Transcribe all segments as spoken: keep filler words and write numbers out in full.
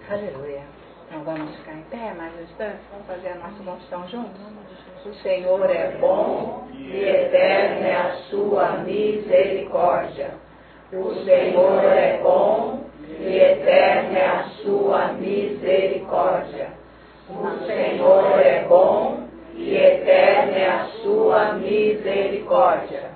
Aleluia. Então vamos ficar em pé mais um instante, vamos fazer a nossa confissão juntos. O Senhor é bom e eterna é a sua misericórdia. O Senhor é bom e eterna é a sua misericórdia. O Senhor é bom e eterna é a sua misericórdia.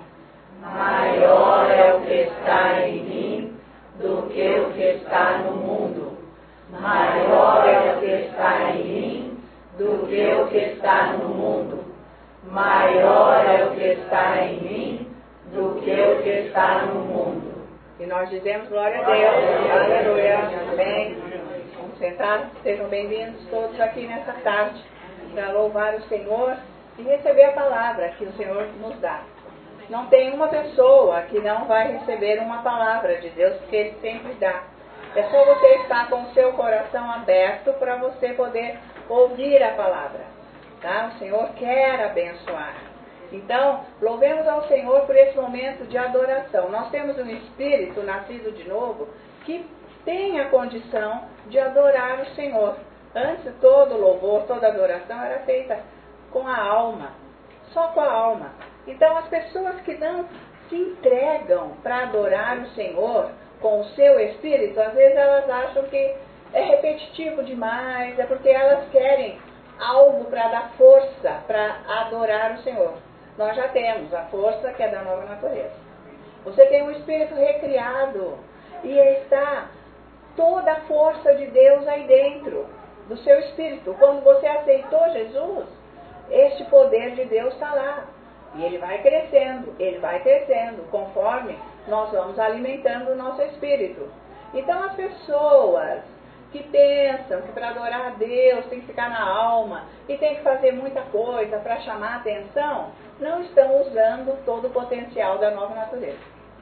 Maior é o que está em mim do que o que está no mundo. Maior é o que está em mim do que o que está no mundo. Maior é o que está em mim do que o que está no mundo. E nós dizemos glória a Deus. Aleluia. Amém. Vamos sentar. Sejam bem-vindos todos aqui nessa tarde para louvar o Senhor e receber a palavra que o Senhor nos dá. Não tem uma pessoa que não vai receber uma palavra de Deus, porque Ele sempre dá. É só você estar com o seu coração aberto para você poder ouvir a palavra. Tá? O Senhor quer abençoar. Então, louvemos ao Senhor por esse momento de adoração. Nós temos um espírito nascido de novo que tem a condição de adorar o Senhor. Antes, todo louvor, toda adoração era feita com a alma. Só com a alma. Então, as pessoas que não se entregam para adorar o Senhor com o seu espírito, às vezes elas acham que é repetitivo demais, é porque elas querem algo para dar força para adorar o Senhor. Nós já temos a força que é da nova natureza. Você tem um espírito recriado e está toda a força de Deus aí dentro do seu espírito. Quando você aceitou Jesus, este poder de Deus está lá. E ele vai crescendo, ele vai crescendo, conforme nós vamos alimentando o nosso espírito. Então as pessoas que pensam que para adorar a Deus tem que ficar na alma e tem que fazer muita coisa para chamar a atenção, não estão usando todo o potencial da nova natureza.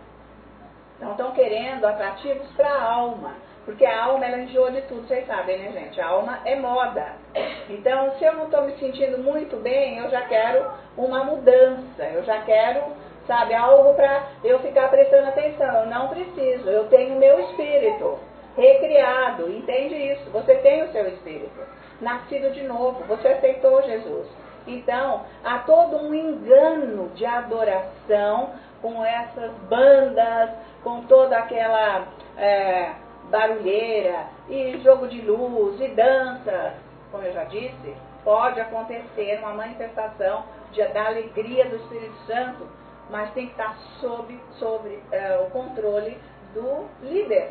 Não estão querendo atrativos para a alma. Porque a alma, ela enjoa de tudo, vocês sabem, né, gente? A alma é moda. Então, se eu não estou me sentindo muito bem, eu já quero uma mudança. Eu já quero, sabe, algo para eu ficar prestando atenção. Eu não preciso. Eu tenho o meu espírito recriado. Entende isso? Você tem o seu espírito nascido de novo. Você aceitou Jesus. Então, há todo um engano de adoração com essas bandas, com toda aquela... É, barulheira, e jogo de luz, e dança, como eu já disse, pode acontecer uma manifestação de, da alegria do Espírito Santo, mas tem que estar sob, sobre é, o controle do líder.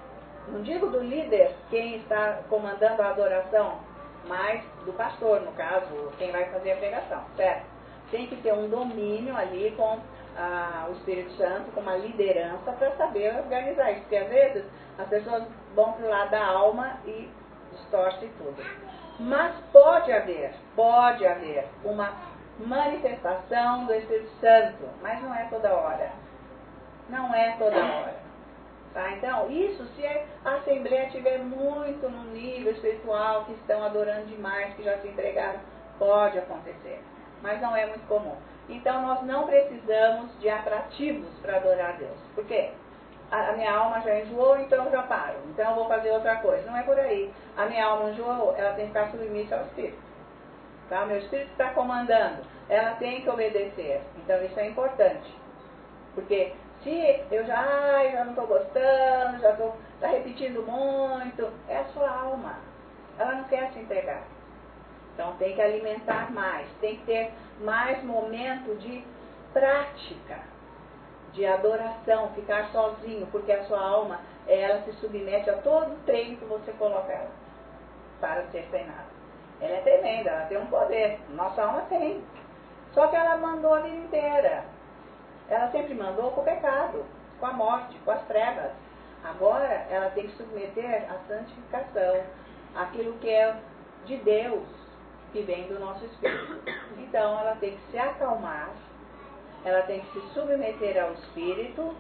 Não digo do líder, quem está comandando a adoração, mas do pastor, no caso, quem vai fazer a pregação, certo? Tem que ter um domínio ali com ah, o Espírito Santo, com uma liderança para saber organizar isso, porque às vezes as pessoas vão para o lado da alma e distorcem tudo. Mas pode haver, pode haver uma manifestação do Espírito Santo, mas não é toda hora. Não é toda hora. Tá? Então, isso se a Assembleia estiver muito no nível espiritual, que estão adorando demais, que já se entregaram, pode acontecer. Mas não é muito comum. Então, nós não precisamos de atrativos para adorar a Deus. Por quê? A minha alma já enjoou, então eu já paro. Então eu vou fazer outra coisa. Não é por aí. A minha alma enjoou, ela tem que ficar submissa ao Espírito. Tá? O meu Espírito está comandando. Ela tem que obedecer. Então isso é importante. Porque se eu já, ai, já não estou gostando, já estou tá repetindo muito, é a sua alma. Ela não quer se entregar. Então tem que alimentar mais. Tem que ter mais momento de prática. De adoração, ficar sozinho, porque a sua alma, ela se submete a todo o treino que você coloca ela, para ser treinada. Ela é tremenda, ela tem um poder, nossa alma tem. Só que ela mandou a vida inteira. Ela sempre mandou com o pecado, com a morte, com as trevas. Agora, ela tem que submeter a santificação, aquilo que é de Deus, que vem do nosso espírito. Então, ela tem que se acalmar, ela tem que se submeter ao Espírito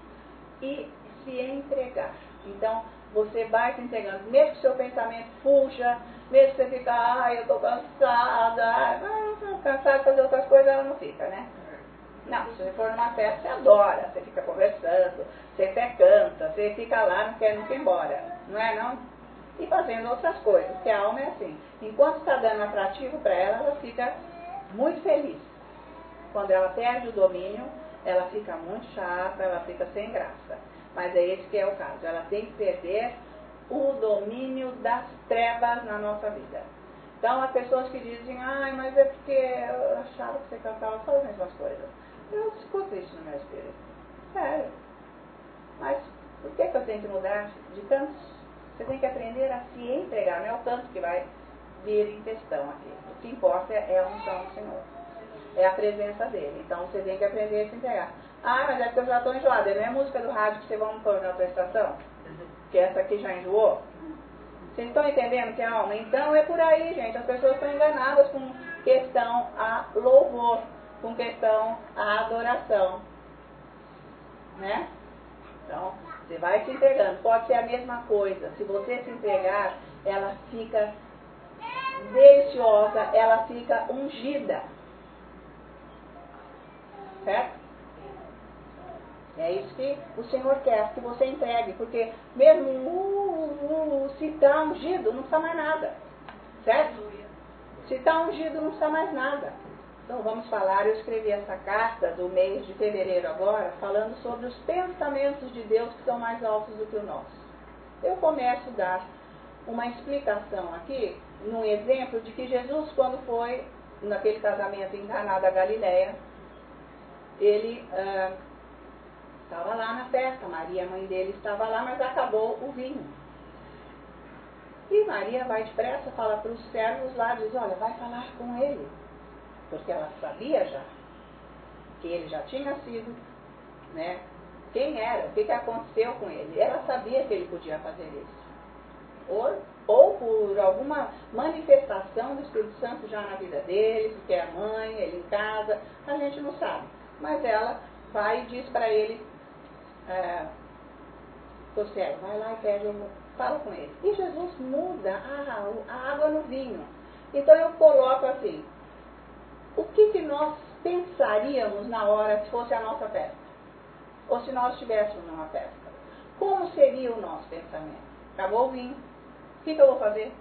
e se entregar. Então, você vai se entregando. Mesmo que o seu pensamento fuja, mesmo que você fica, ai, eu estou cansada, ai, cansada de fazer outras coisas, ela não fica, né? Não, se você for numa festa, você adora, você fica conversando, você até canta, você fica lá, não quer nunca ir embora. Não é, não? e fazendo outras coisas, porque a alma é assim. Enquanto está dando atrativo para ela, ela fica muito feliz. Quando ela perde o domínio, ela fica muito chata, ela fica sem graça. Mas é esse que é o caso. Ela tem que perder o domínio das trevas na nossa vida. Então, as pessoas que dizem, ai, mas é porque eu achava que você cantava só as mesmas coisas. Eu escuto isso no meu espírito. Sério. Mas por que, que eu tenho que mudar de cantos? Você tem que aprender a se entregar. Não é o canto que vai vir em questão aqui. O que importa é a unção do Senhor. É a presença dele. Então, você tem que aprender a se entregar. Ah, mas é porque eu já estou enjoada. Não é música do rádio que vocês vão pôr na tua estação? Que essa aqui já enjoou? Vocês estão entendendo que é alma? Então é por aí, gente. As pessoas estão enganadas com questão a louvor, com questão a adoração. Né? Então, você vai se entregando. Pode ser a mesma coisa. Se você se entregar, ela fica deliciosa, ela fica ungida. Certo? É isso que o Senhor quer, que você entregue, porque mesmo uh, uh, uh, se está ungido, não precisa mais nada. Certo? Se está ungido, não precisa mais nada. Então vamos falar, eu escrevi essa carta do mês de fevereiro agora, falando sobre os pensamentos de Deus que são mais altos do que o nosso. Eu começo a dar uma explicação aqui, num exemplo de que Jesus, quando foi naquele casamento em Caná da Galileia, ele... Uh, estava lá na festa, Maria, a mãe dele, estava lá, mas acabou o vinho. E Maria vai depressa, fala para os servos lá, diz, olha, vai falar com ele. Porque ela sabia já que ele já tinha sido, né, quem era, o que, que aconteceu com ele. Ela sabia que ele podia fazer isso. Ou, ou por alguma manifestação do Espírito Santo já na vida dele, porque é a mãe, ele em casa, a gente não sabe. Mas ela vai e diz para ele, É, sério, vai lá e pede, fala com ele. E Jesus muda a, a água no vinho. Então eu coloco assim, o que, que nós pensaríamos na hora se fosse a nossa festa? Ou se nós estivéssemos numa festa? Como seria o nosso pensamento? Acabou o vinho. O que, que eu vou fazer?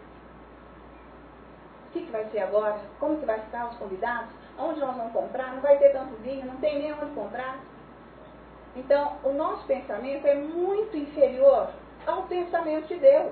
O que, que vai ser agora? Como que vai ficar os convidados? Onde nós vamos comprar? Não vai ter tanto vinho, não tem nem onde comprar. Então, o nosso pensamento é muito inferior ao pensamento de Deus.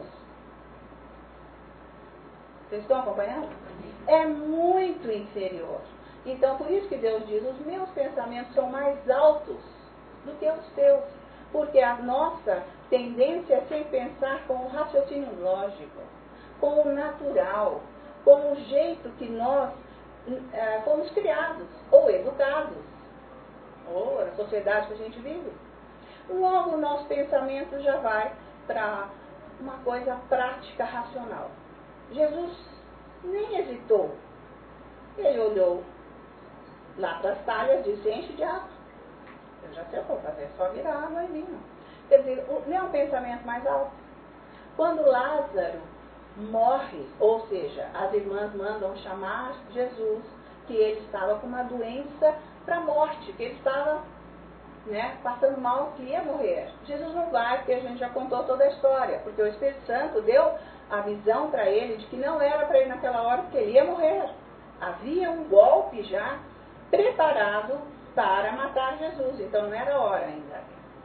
Vocês estão acompanhando? É muito inferior. Então, por isso que Deus diz, os meus pensamentos são mais altos do que os teus. Porque a nossa tendência é sempre pensar com o raciocínio lógico, com o natural, com o jeito que nós é, fomos criados ou educados. Ou a sociedade que a gente vive. Logo o nosso pensamento já vai para uma coisa prática, racional. Jesus nem hesitou. Ele olhou lá para as talhas e disse, enche de água. Eu já sei o que vou fazer, é só virar água e vinho. Quer dizer, não é um pensamento mais alto. Quando Lázaro morre, ou seja, as irmãs mandam chamar Jesus, que ele estava com uma doença para a morte, que ele estava, né, passando mal, que ia morrer. Jesus não vai, porque a gente já contou toda a história, porque o Espírito Santo deu a visão para ele de que não era para ele naquela hora, porque ele ia morrer. Havia um golpe já preparado para matar Jesus, então não era hora ainda.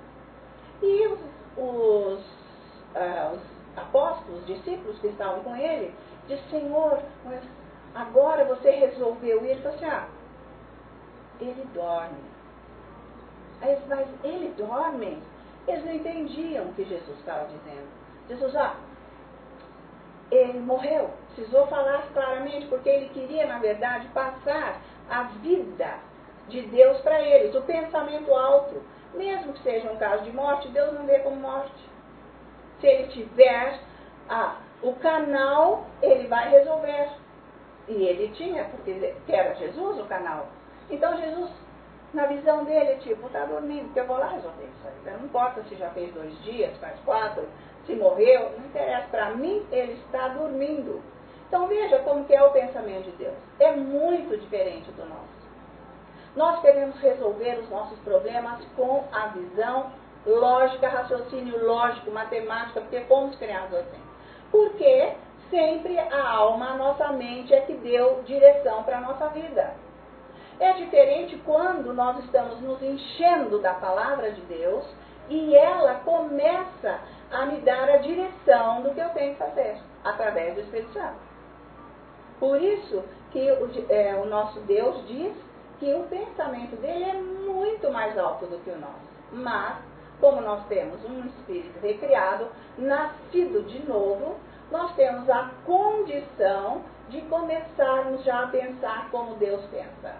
E os, os, ah, os apóstolos, os discípulos que estavam com ele, disseram, Senhor, mas agora você resolveu. E ele falou assim, ah, ele dorme. Aí, mas ele dorme? Eles não entendiam o que Jesus estava dizendo. Jesus, ah, ele morreu. Precisou falar claramente, porque ele queria, na verdade, passar a vida de Deus para eles, o pensamento alto. Mesmo que seja um caso de morte, Deus não vê como morte. Se ele tiver ah, o canal, ele vai resolver. E ele tinha, porque era Jesus o canal. Então Jesus, na visão dele, tipo, está dormindo, porque eu vou lá resolver isso aí. Não importa se já fez dois dias, faz quatro, se morreu, não interessa. Para mim, ele está dormindo. Então veja como que é o pensamento de Deus. É muito diferente do nosso. Nós queremos resolver os nossos problemas com a visão lógica, raciocínio lógico, matemática, porque fomos criados assim. Porque sempre a alma, a nossa mente é que deu direção para a nossa vida. É diferente quando nós estamos nos enchendo da palavra de Deus e ela começa a me dar a direção do que eu tenho que fazer, através do Espírito Santo. Por isso que o, é, o nosso Deus diz que o pensamento dele é muito mais alto do que o nosso. Mas, como nós temos um espírito recriado, nascido de novo, nós temos a condição de começarmos já a pensar como Deus pensa.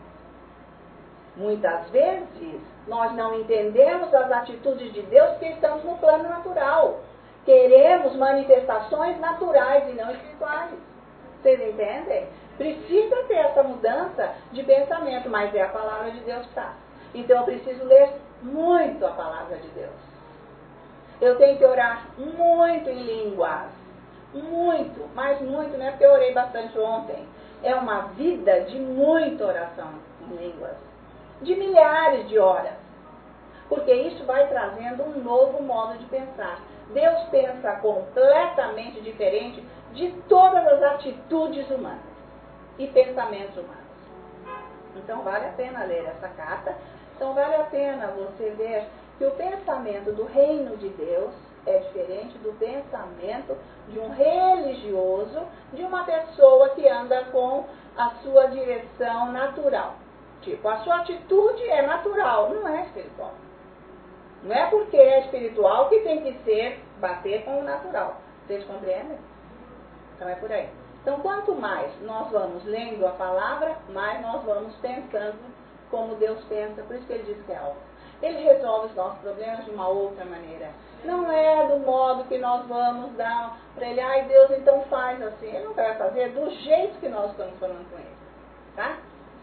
Muitas vezes, nós não entendemos as atitudes de Deus porque estamos no plano natural. Queremos manifestações naturais e não espirituais. Vocês entendem? Precisa ter essa mudança de pensamento, mas é a palavra de Deus que está. Então eu preciso ler muito a palavra de Deus. Eu tenho que orar muito em línguas. Muito, mas muito, não é porque eu orei bastante ontem. É uma vida de muita oração em línguas. De milhares de horas. Porque isso vai trazendo um novo modo de pensar. Deus pensa completamente diferente de todas as atitudes humanas e pensamentos humanos. Então vale a pena ler essa carta. Então vale a pena você ver que o pensamento do reino de Deus é diferente do pensamento de um religioso, de uma pessoa que anda com a sua direção natural. Tipo, a sua atitude é natural, não é espiritual. Não é porque é espiritual que tem que ser, bater com o natural. Vocês compreendem? Então é por aí. Então, quanto mais nós vamos lendo a palavra, mais nós vamos pensando como Deus pensa. Por isso que ele diz que é algo. Ele resolve os nossos problemas de uma outra maneira. Não é do modo que nós vamos dar para ele, ai Deus, então faz assim. Ele não vai fazer do jeito que nós estamos falando com ele. Tá?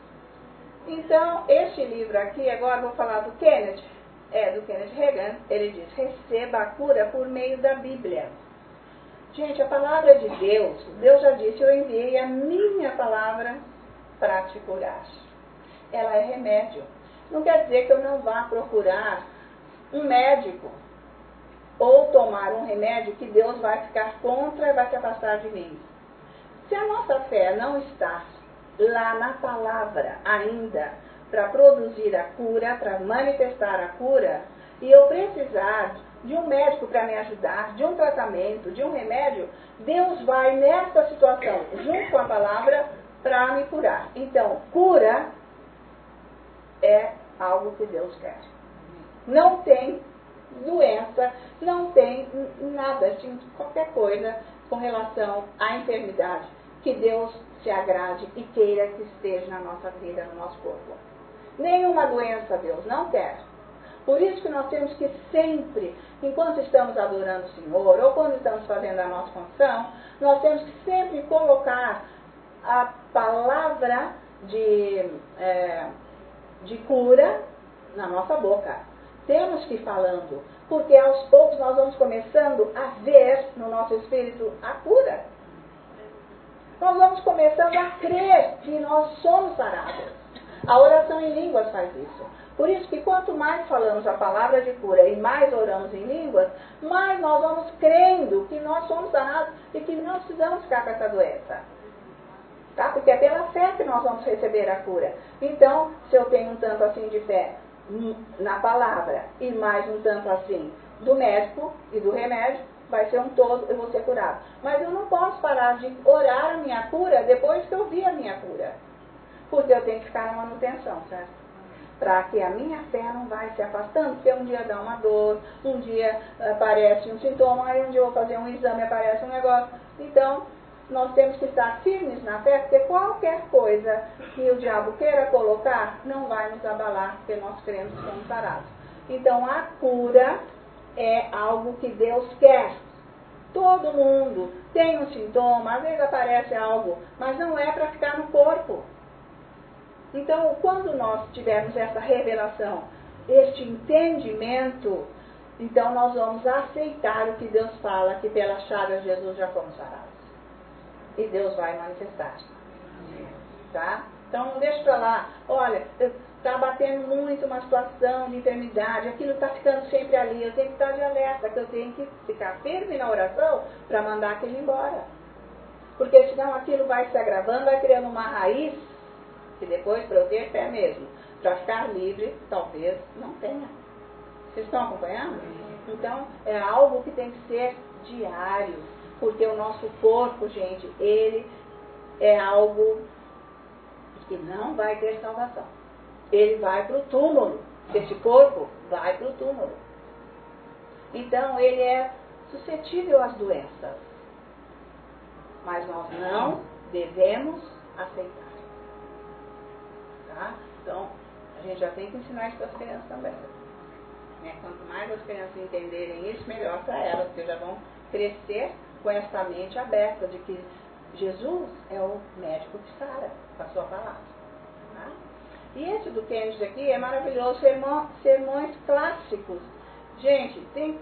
Então, este livro aqui, agora vou falar do Kenneth, é do Kenneth Hagin. Ele diz, receba a cura por meio da Bíblia. Gente, a palavra de Deus, Deus já disse, eu enviei a minha palavra para te curar. Ela é remédio. Não quer dizer que eu não vá procurar um médico ou tomar um remédio que Deus vai ficar contra e vai se afastar de mim. Se a nossa fé não está lá na palavra ainda para produzir a cura, para manifestar a cura, e eu precisar de um médico para me ajudar, de um tratamento, de um remédio, Deus vai nessa situação, junto com a palavra, para me curar. Então, cura é algo que Deus quer. Não tem doença, não tem nada, assim, qualquer coisa com relação à enfermidade que Deus se agrade e queira que esteja na nossa vida, no nosso corpo. Nenhuma doença Deus não quer. Por isso que nós temos que sempre, enquanto estamos adorando o Senhor, ou quando estamos fazendo a nossa função, nós temos que sempre colocar a palavra de, é, de cura na nossa boca. Temos que ir falando, porque aos poucos nós vamos começando a ver no nosso espírito a cura. Nós vamos começando a crer que nós somos sarados. A oração em línguas faz isso. Por isso que quanto mais falamos a palavra de cura e mais oramos em línguas, mais nós vamos crendo que nós somos sarados e que não precisamos ficar com essa doença. Tá? Porque é pela fé que nós vamos receber a cura. Então, se eu tenho um tanto assim de fé na palavra e mais um tanto assim do médico e do remédio, vai ser um todo, eu vou ser curado. Mas eu não posso parar de orar a minha cura depois que eu vi a minha cura. Porque eu tenho que ficar na manutenção, certo? Para que a minha fé não vai se afastando, porque um dia dá uma dor, um dia aparece um sintoma, aí um dia eu vou fazer um exame, aparece um negócio. Então, nós temos que estar firmes na fé, porque qualquer coisa que o diabo queira colocar, não vai nos abalar, porque nós cremos que somos sarados. Então, a cura é algo que Deus quer. Todo mundo tem um sintoma, às vezes aparece algo, mas não é para ficar no corpo. Então, quando nós tivermos essa revelação, este entendimento, então nós vamos aceitar o que Deus fala, que pela chaga de Jesus já fomos sarados. E Deus vai manifestar. Tá? Então não deixa pra lá, olha, está batendo muito uma situação de enfermidade, aquilo está ficando sempre ali, eu tenho que estar de alerta, que eu tenho que ficar firme na oração para mandar aquilo embora. Porque senão aquilo vai se agravando, vai criando uma raiz, que depois para eu ter fé mesmo, para ficar livre, talvez não tenha. Vocês estão acompanhando? Então é algo que tem que ser diário, porque o nosso corpo, gente, ele é algo que não vai ter salvação. Ele vai para o túmulo. Esse corpo vai para o túmulo. Então, ele é suscetível às doenças. Mas nós não devemos aceitar. Tá? Então, a gente já tem que ensinar isso para as crianças também. Né? Quanto mais as crianças entenderem isso, melhor para elas, porque já vão crescer com essa mente aberta de que Jesus é o médico que sara, com a sua palavra. Tá? E esse do Kennedy aqui é maravilhoso, sermão, sermões clássicos. Gente, tem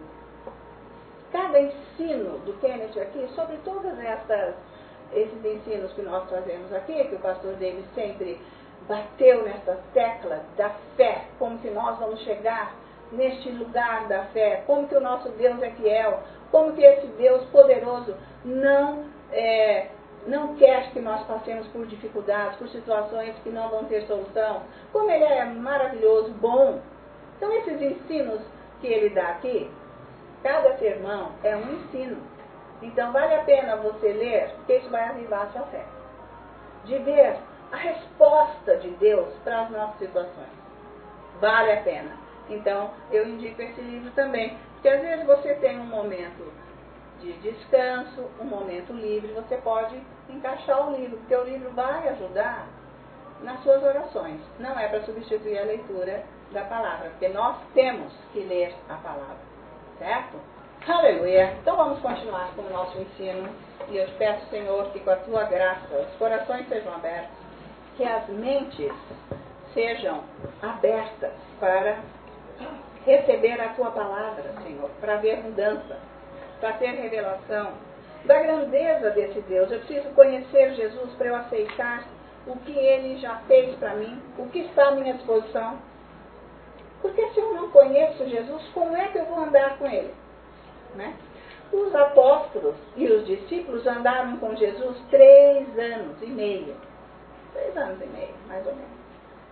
cada ensino do Kennedy aqui, sobre todas essas, esses ensinos que nós trazemos aqui, que o pastor David sempre bateu nessa tecla da fé, como que nós vamos chegar neste lugar da fé, como que o nosso Deus é fiel, como que esse Deus poderoso não, é, não quer que nós passemos por dificuldades, por situações que não vão ter solução, como ele é maravilhoso, bom. Então esses ensinos que ele dá aqui, cada sermão é um ensino. Então vale a pena você ler, porque isso vai avivar a sua fé. De ver a resposta de Deus para as nossas situações. Vale a pena. Então eu indico esse livro também. Porque às vezes você tem um momento de descanso, um momento livre, você pode encaixar o livro, porque o livro vai ajudar nas suas orações. Não é para substituir a leitura da palavra, porque nós temos que ler a palavra. Certo? Aleluia! Então vamos continuar com o nosso ensino. E eu te peço, Senhor, que com a tua graça os corações sejam abertos, que as mentes sejam abertas para receber a tua palavra, Senhor, para ver mudança, para ter revelação da grandeza desse Deus. Eu preciso conhecer Jesus para eu aceitar o que ele já fez para mim, o que está à minha disposição. Porque se eu não conheço Jesus, como é que eu vou andar com ele? Né? Os apóstolos e os discípulos andaram com Jesus três anos e meio. Três anos e meio, mais ou menos.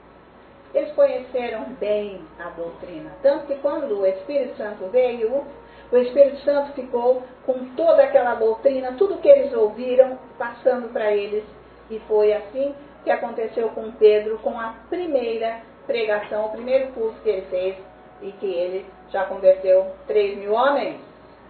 Eles conheceram bem a doutrina. Tanto que quando o Espírito Santo veio, o Espírito Santo ficou com toda aquela doutrina, tudo que eles ouviram, passando para eles. E foi assim que aconteceu com Pedro, com a primeira pregação, o primeiro curso que ele fez, e que ele já converteu três mil homens.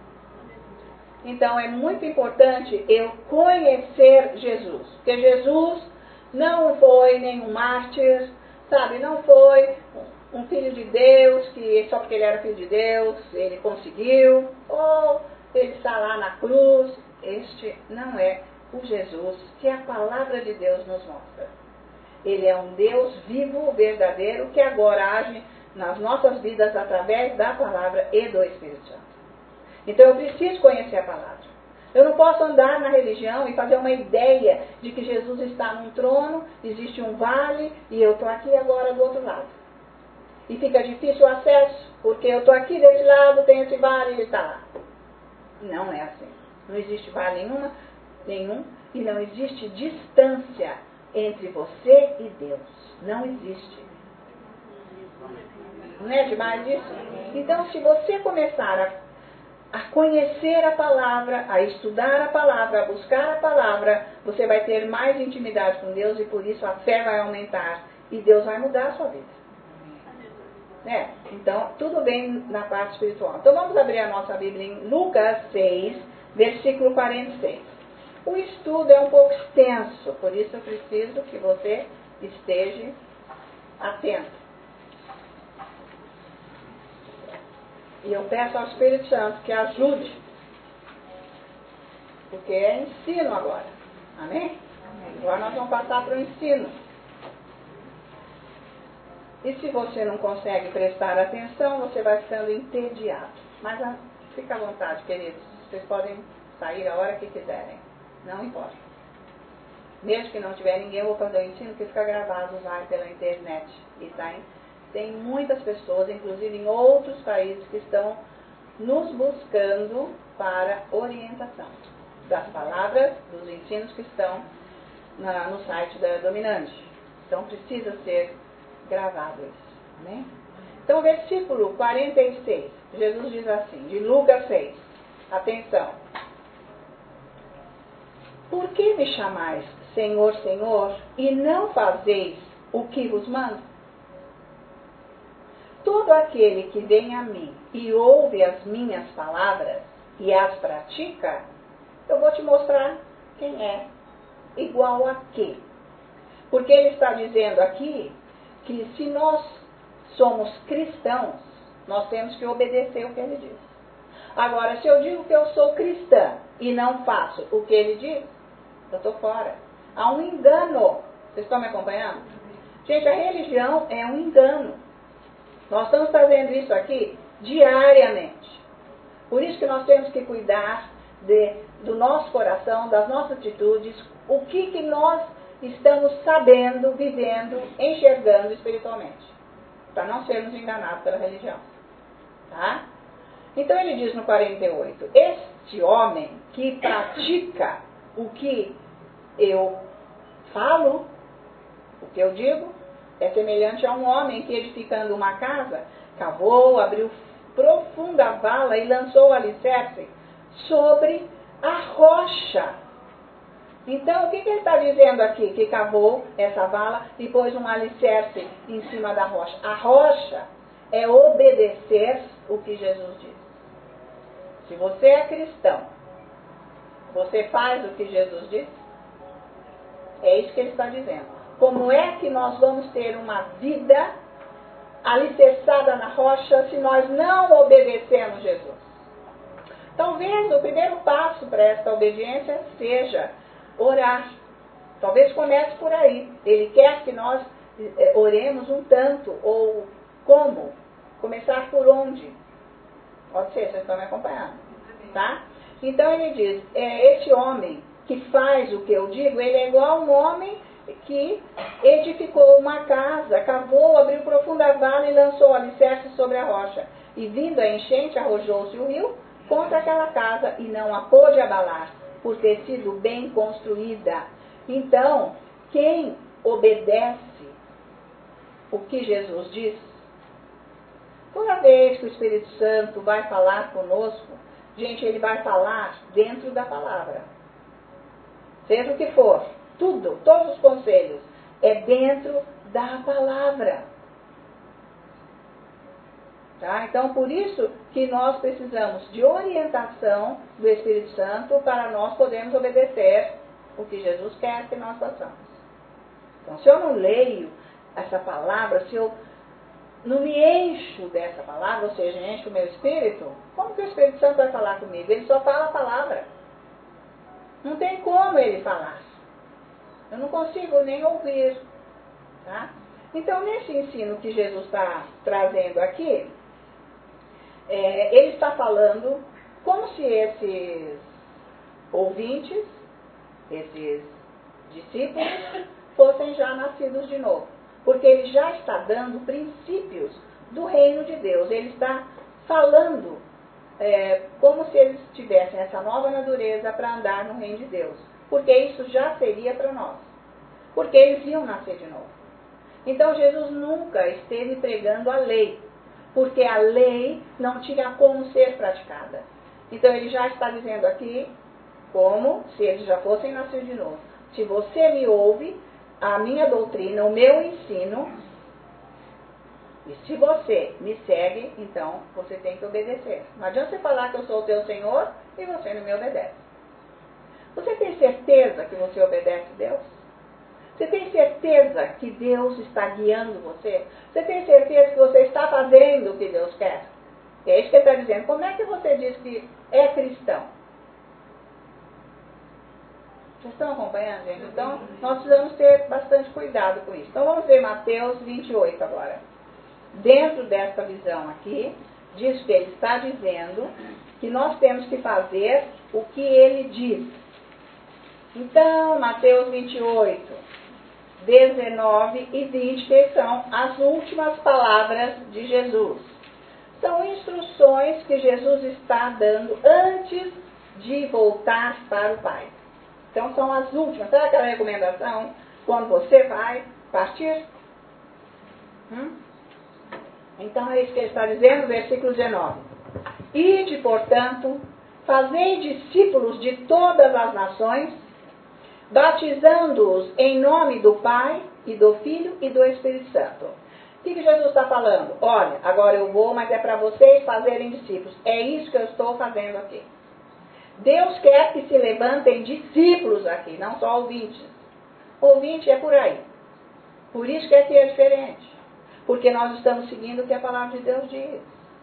Então é muito importante eu conhecer Jesus. Porque Jesus não foi nenhum mártir, sabe, não foi um filho de Deus, que só porque ele era filho de Deus, ele conseguiu, ou ele está lá na cruz. Este não é o Jesus que a palavra de Deus nos mostra. Ele é um Deus vivo, verdadeiro, que agora age nas nossas vidas através da palavra e do Espírito Santo. Então eu preciso conhecer a palavra. Eu não posso andar na religião e fazer uma ideia de que Jesus está num trono, existe um vale e eu estou aqui agora do outro lado. E fica difícil o acesso, porque eu estou aqui desse lado, tem esse vale e ele está lá. Não é assim. Não existe vale nenhuma, nenhum e não existe distância entre você e Deus. Não existe. Não é demais isso? Então, se você começar a a conhecer a palavra, a estudar a palavra, a buscar a palavra, você vai ter mais intimidade com Deus e por isso a fé vai aumentar e Deus vai mudar a sua vida. É, então, tudo bem na parte espiritual. Então vamos abrir a nossa Bíblia em Lucas seis, versículo quarenta e seis. O estudo é um pouco extenso, por isso eu preciso que você esteja atento. E eu peço ao Espírito Santo que ajude, porque é ensino agora. Amém? Amém. Agora nós vamos passar para o ensino. E se você não consegue prestar atenção, você vai ficando entediado. Mas ah, fica à vontade, queridos. Vocês podem sair a hora que quiserem. Não importa. Mesmo que não tiver ninguém, eu vou fazer o ensino que fica gravado lá pela internet. E tá, hein? Tem muitas pessoas, inclusive em outros países, que estão nos buscando para orientação das palavras, dos ensinos que estão na, no site da Dominante. Então precisa ser gravado isso. Né? Então, versículo quarenta e seis, Jesus diz assim, de Lucas seis, atenção. Por que me chamais Senhor, Senhor, e não fazeis o que vos mando? Todo aquele que vem a mim e ouve as minhas palavras e as pratica, eu vou te mostrar quem é, igual a quê. Porque ele está dizendo aqui que se nós somos cristãos, nós temos que obedecer o que ele diz. Agora, se eu digo que eu sou cristã e não faço o que ele diz, eu estou fora. Há um engano. Vocês estão me acompanhando? Gente, a religião é um engano. Nós estamos fazendo isso aqui diariamente. Por isso que nós temos que cuidar de, do nosso coração, das nossas atitudes, o que, que nós estamos sabendo, vivendo, enxergando espiritualmente. Para não sermos enganados pela religião. Tá? Então ele diz no quarenta e oito, este homem que pratica o que eu falo, o que eu digo, é semelhante a um homem que, edificando uma casa, cavou, abriu profunda vala e lançou o alicerce sobre a rocha. Então, o que, que ele está dizendo aqui? Que cavou essa vala e pôs um alicerce em cima da rocha. A rocha é obedecer o que Jesus diz. Se você é cristão, você faz o que Jesus diz? É isso que ele está dizendo. Como é que nós vamos ter uma vida alicerçada na rocha se nós não obedecemos Jesus? Talvez o primeiro passo para esta obediência seja orar. Talvez comece por aí. Ele quer que nós oremos um tanto, ou como? Começar por onde? Pode ser, vocês estão me acompanhando. Tá? Então ele diz, é, este homem que faz o que eu digo, ele é igual a um homem que edificou uma casa, cavou, abriu profunda vala e lançou o alicerce sobre a rocha. E vindo a enchente, arrojou-se o rio contra aquela casa e não a pôde abalar, por ter sido bem construída. Então, quem obedece o que Jesus diz, toda vez que o Espírito Santo vai falar conosco, gente, ele vai falar dentro da palavra. Seja o que for, tudo, todos os conselhos, é dentro da palavra. Tá? Então, por isso que nós precisamos de orientação do Espírito Santo para nós podermos obedecer o que Jesus quer que nós façamos. Então, se eu não leio essa palavra, se eu não me encho dessa palavra, ou seja, encho o meu espírito, como que o Espírito Santo vai falar comigo? Ele só fala a palavra. Não tem como ele falar. Eu não consigo nem ouvir. Tá? Então, nesse ensino que Jesus está trazendo aqui, é, ele está falando como se esses ouvintes, esses discípulos, fossem já nascidos de novo. Porque ele já está dando princípios do reino de Deus. Ele está falando é, como se eles tivessem essa nova natureza para andar no reino de Deus. Porque isso já seria para nós. Porque eles iam nascer de novo. Então Jesus nunca esteve pregando a lei. Porque a lei não tinha como ser praticada. Então ele já está dizendo aqui como se eles já fossem nascer de novo. Se você me ouve, a minha doutrina, o meu ensino, e se você me segue, então você tem que obedecer. Não adianta você falar que eu sou o teu Senhor e você não me obedece. Você tem certeza que você obedece a Deus? Você tem certeza que Deus está guiando você? Você tem certeza que você está fazendo o que Deus quer? É isso que ele está dizendo. Como é que você diz que é cristão? Vocês estão acompanhando, gente? Então, nós precisamos ter bastante cuidado com isso. Então, vamos ver Mateus vinte e oito agora. Dentro dessa visão aqui, diz que ele está dizendo que nós temos que fazer o que ele diz. Então, Mateus vinte e oito, dezenove e vinte, que são as últimas palavras de Jesus. São instruções que Jesus está dando antes de voltar para o Pai. Então, são as últimas. Sabe aquela recomendação quando você vai partir? Hum? Então, é isso que ele está dizendo, versículo dezenove. Ide, portanto, fazei discípulos de todas as nações, batizando-os em nome do Pai, e do Filho e do Espírito Santo. O que, que Jesus está falando? Olha, agora eu vou, mas é para vocês fazerem discípulos. É isso que eu estou fazendo aqui. Deus quer que se levantem discípulos aqui, não só ouvintes. Ouvinte é por aí. Por isso que aqui é diferente. Porque nós estamos seguindo o que a palavra de Deus diz.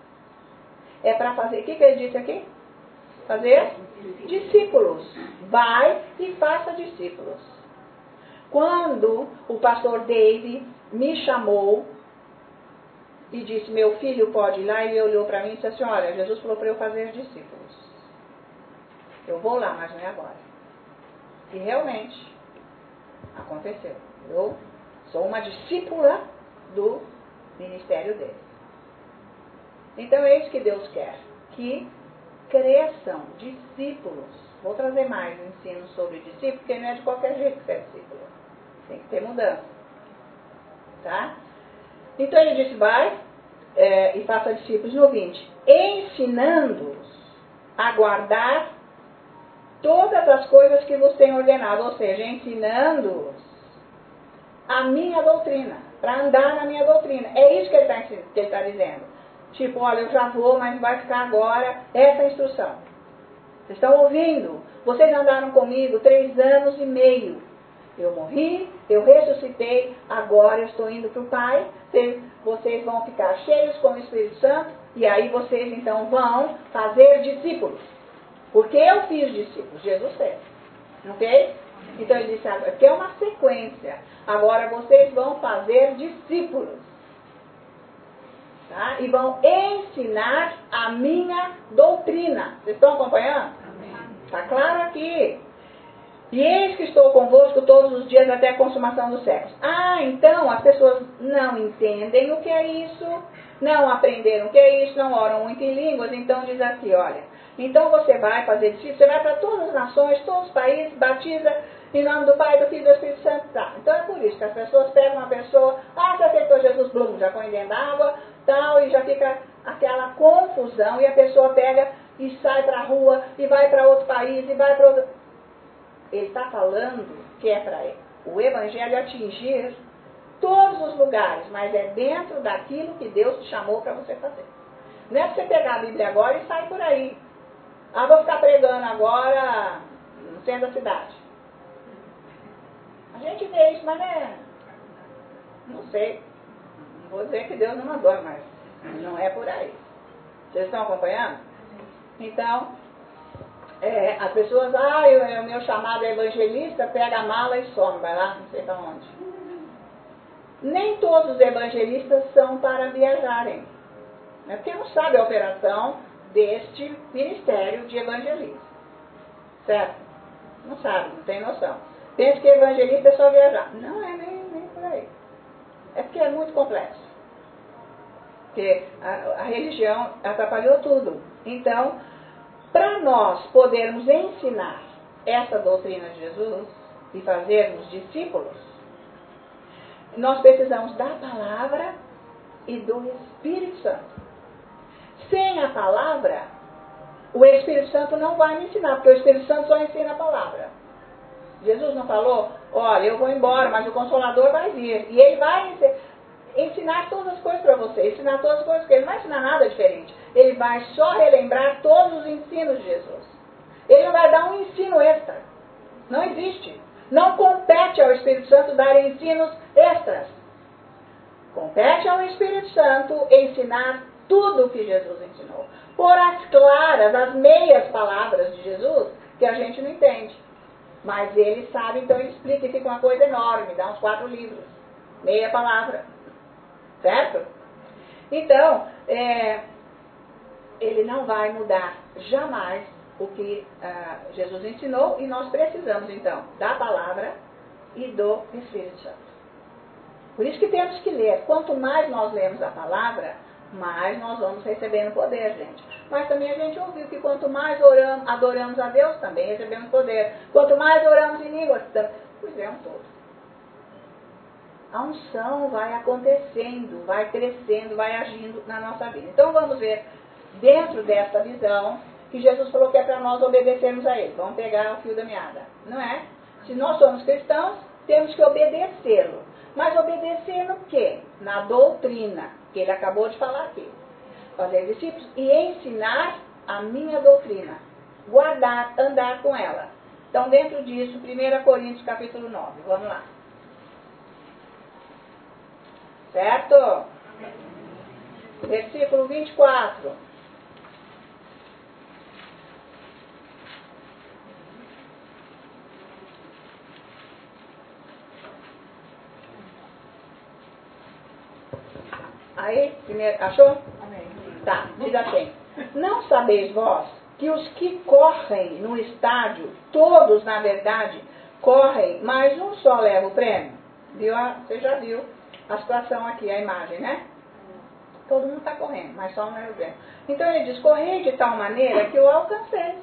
É para fazer, o que, que ele disse aqui? Fazer discípulos. Vai e faça discípulos. Quando o pastor Dave me chamou e disse, meu filho pode ir lá, ele olhou para mim e disse assim, olha, Jesus falou para eu fazer discípulos. Eu vou lá, mas não é agora. E realmente aconteceu. Eu sou uma discípula do ministério dele. Então é isso que Deus quer. Que cresçam discípulos. Vou trazer mais ensino sobre discípulo, porque não é de qualquer jeito que você é discípulo. Tem que ter mudança. Tá? Então ele disse, vai é, e faça discípulos no vinte. Ensinando-os a guardar todas as coisas que vos tenho ordenado. Ou seja, ensinando-os a minha doutrina. Para andar na minha doutrina. É isso que ele está tá dizendo. Tipo, olha, eu já vou, mas vai ficar agora essa instrução. Vocês estão ouvindo? Vocês andaram comigo três anos e meio. Eu morri, eu ressuscitei, agora eu estou indo para o Pai. Vocês, vocês vão ficar cheios com o Espírito Santo. E aí vocês então vão fazer discípulos. Porque eu fiz discípulos, Jesus fez. Ok? Então ele disse, aqui é uma sequência. Agora vocês vão fazer discípulos. Tá? E vão ensinar a minha doutrina. Vocês estão acompanhando? Está claro aqui. E eis que estou convosco todos os dias até a consumação dos séculos. Ah, então as pessoas não entendem o que é isso, não aprenderam o que é isso, não oram muito em línguas, então diz aqui, olha, então você vai fazer discípulos, você vai para todas as nações, todos os países, batiza em nome do Pai, do Filho e do Espírito Santo. Tá. Então é por isso que as pessoas pegam uma pessoa, ah, você aceitou Jesus, blum, já põe dentro d'água, tal, e já fica aquela confusão, e a pessoa pega e sai para a rua, e vai para outro país, e vai para outro... Ele está falando que é para o Evangelho atingir todos os lugares, mas é dentro daquilo que Deus te chamou para você fazer. Não é para você pegar a Bíblia agora e sair por aí. Ah, vou ficar pregando agora no centro da cidade. A gente vê isso, mas é... Não sei. Não vou dizer que Deus não mandou, mas não é por aí. Vocês estão acompanhando? Então... É, as pessoas, ah, eu, o meu chamado é evangelista, pega a mala e some, vai lá, não sei para onde. Nem todos os evangelistas são para viajarem. Né? Porque não sabe a operação deste ministério de evangelista. Certo? Não sabe, não tem noção. Pensa que evangelista é só viajar. Não é nem, nem por aí. É porque é muito complexo. Porque a, a religião atrapalhou tudo. Então, para nós podermos ensinar essa doutrina de Jesus e fazermos discípulos, nós precisamos da palavra e do Espírito Santo. Sem a palavra, o Espírito Santo não vai me ensinar, porque o Espírito Santo só ensina a palavra. Jesus não falou, olha, eu vou embora, mas o Consolador vai vir. E ele vai ensinar todas as coisas para você, ensinar todas as coisas, porque ele não vai ensinar nada diferente. Ele vai só relembrar todos os ensinos de Jesus. Ele não vai dar um ensino extra. Não existe. Não compete ao Espírito Santo dar ensinos extras. Compete ao Espírito Santo ensinar tudo o que Jesus ensinou. Por as claras, as meias palavras de Jesus, que a gente não entende. Mas ele sabe, então ele explica e fica uma coisa enorme, dá uns quatro livros. Meia palavra. Certo? Então, é, ele não vai mudar jamais o que ah, Jesus ensinou, e nós precisamos, então, da palavra e do Espírito Santo. Por isso que temos que ler. Quanto mais nós lemos a palavra, mais nós vamos recebendo poder, gente. Mas também a gente ouviu que quanto mais oramos, adoramos a Deus, também recebemos poder. Quanto mais oramos em línguas, pois é um todo. A unção vai acontecendo, vai crescendo, vai agindo na nossa vida. Então vamos ver, dentro dessa visão, que Jesus falou que é para nós obedecermos a Ele. Vamos pegar o fio da meada, não é? Se nós somos cristãos, temos que obedecê-lo. Mas obedecer no quê? Na doutrina, que ele acabou de falar aqui. Fazer discípulos e ensinar a minha doutrina. Guardar, andar com ela. Então, dentro disso, primeira Coríntios capítulo nove. Vamos lá. Certo? Versículo vinte e quatro. Aí, primeiro, achou? Amém. Tá, diz assim. Não sabeis vós que os que correm no estádio, todos, na verdade, correm, mas um só leva o prêmio? Viu? Você já viu a situação aqui, a imagem, né? Todo mundo está correndo, mas só um leva o prêmio. Então ele diz, correi de tal maneira que eu alcancei.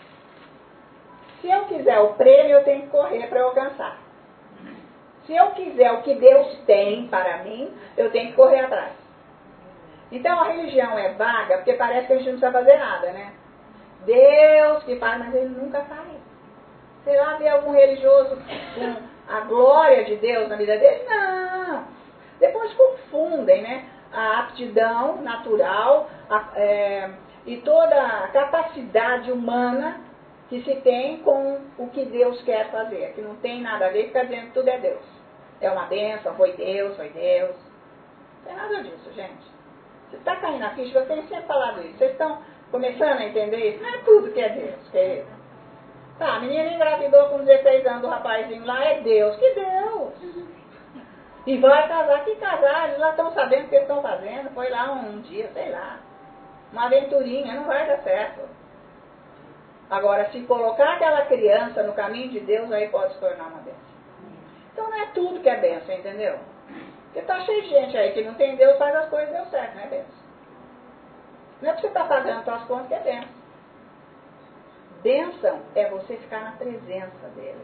Se eu quiser o prêmio, eu tenho que correr para eu alcançar. Se eu quiser o que Deus tem para mim, eu tenho que correr atrás. Então a religião é vaga, porque parece que a gente não precisa fazer nada, né? Deus que faz, mas ele nunca faz. Sei lá, vê algum religioso com a glória de Deus na vida dele? Não. Depois confundem, né? A aptidão natural a, é, e toda a capacidade humana que se tem com o que Deus quer fazer. Que não tem nada a ver, fica dizendo que tudo é Deus. É uma bênção, foi Deus, foi Deus. Não tem nada disso, gente. Você está caindo na ficha, eu tenho sempre falado isso. Vocês estão começando a entender isso? Não é tudo que é Deus, querido. Tá, a menina engravidou com dezesseis anos, o rapazinho lá, é Deus. Que Deus? E vai casar, que casar? Eles lá estão sabendo o que eles estão fazendo. Foi lá um, um dia, sei lá. Uma aventurinha, não vai dar certo. Agora, se colocar aquela criança no caminho de Deus, aí pode se tornar uma bênção. Então não é tudo que é bênção, entendeu? Porque tá cheio de gente aí que não tem Deus, faz as coisas e deu certo, não é bênção. Não é porque você está pagando suas contas que é bênção. Bênção é você ficar na presença dele.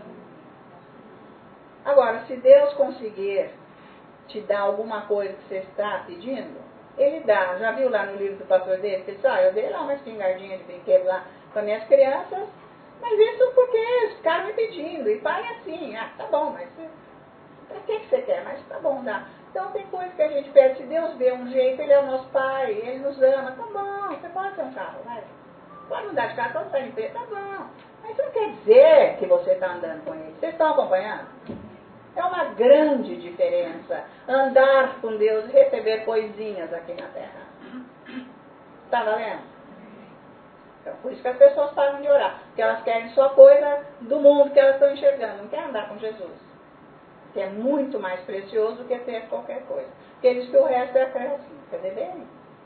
Agora, se Deus conseguir te dar alguma coisa que você está pedindo, ele dá. Já viu lá no livro do pastor dele? Que ele disse, ah, eu dei lá uma espingardinha de brinquedo lá para minhas crianças, mas isso porque eles ficaram me pedindo. E pai é assim, ah, tá bom, mas para que você quer? Mas tá bom, dá. Então tem coisa que a gente pede, se Deus vê um jeito, ele é o nosso pai, ele nos ama, tá bom, você pode ter um carro, vai. Pode mudar de carro, pode sair de empresa, tá bom. Mas isso não quer dizer que você está andando com ele. Vocês estão acompanhando? É uma grande diferença andar com Deus e receber coisinhas aqui na terra. Está valendo? Então, por isso que as pessoas param de orar. Porque elas querem só coisa do mundo que elas estão enxergando. Não querem andar com Jesus. Que é muito mais precioso do que ter qualquer coisa. Porque eles que o resto é acréscimo. Quer dizer, bem.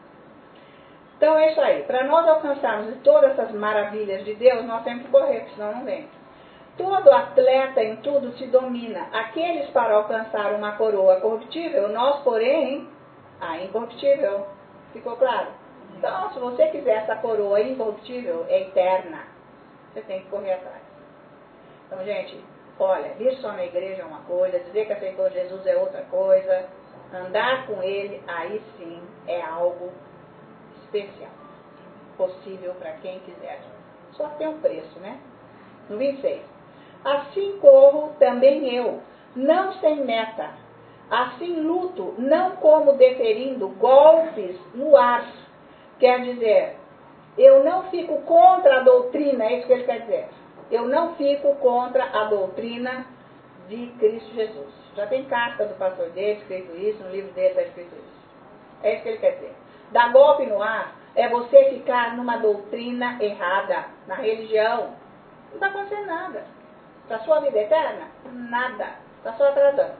Então é isso aí. Para nós alcançarmos todas essas maravilhas de Deus, nós temos que correr, porque senão não vem. Todo atleta em tudo se domina. Aqueles para alcançar uma coroa corruptível, nós, porém, a incorruptível. Ficou claro? Então, se você quiser essa coroa incorruptível, é eterna. Você tem que correr atrás. Então, gente, olha, vir só na igreja é uma coisa, dizer que aceitou Jesus é outra coisa. Andar com ele, aí sim, é algo especial. Possível para quem quiser. Só tem um preço, né? No vinte e seis. Assim corro também eu, não sem meta. Assim luto, não como deferindo golpes no ar. Quer dizer, eu não fico contra a doutrina, é isso que ele quer dizer. Eu não fico contra a doutrina de Cristo Jesus. Já tem carta do pastor dele escrito isso, no livro dele está escrito isso. É isso que ele quer dizer. Dar golpe no ar é você ficar numa doutrina errada, na religião. Não está acontecendo nada. Para a sua vida eterna? Nada. Está só atrasando.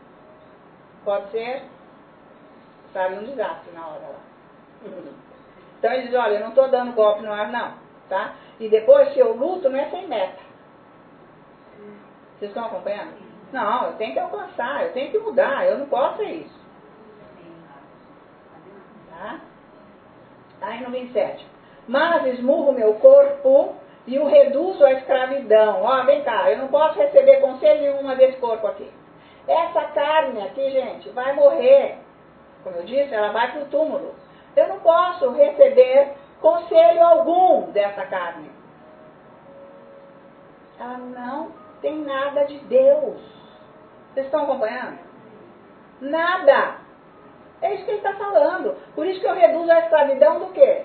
Pode ser, sabe, um desastre na hora lá. Então ele diz, olha, eu não estou dando golpe no ar não, tá? E depois, se eu luto, não é sem meta. Vocês estão acompanhando? Não, eu tenho que alcançar, eu tenho que mudar, eu não posso é isso. Tá? Aí no vinte e sete. Mas esmurro meu corpo e o reduzo à escravidão. Ó, vem cá, eu não posso receber conselho nenhuma desse corpo aqui. Essa carne aqui, gente, vai morrer. Como eu disse, ela vai para o túmulo. Eu não posso receber conselho algum dessa carne. Ela não tem nada de Deus. Vocês estão acompanhando? Nada. É isso que ele está falando. Por isso que eu reduzo a escravidão do quê?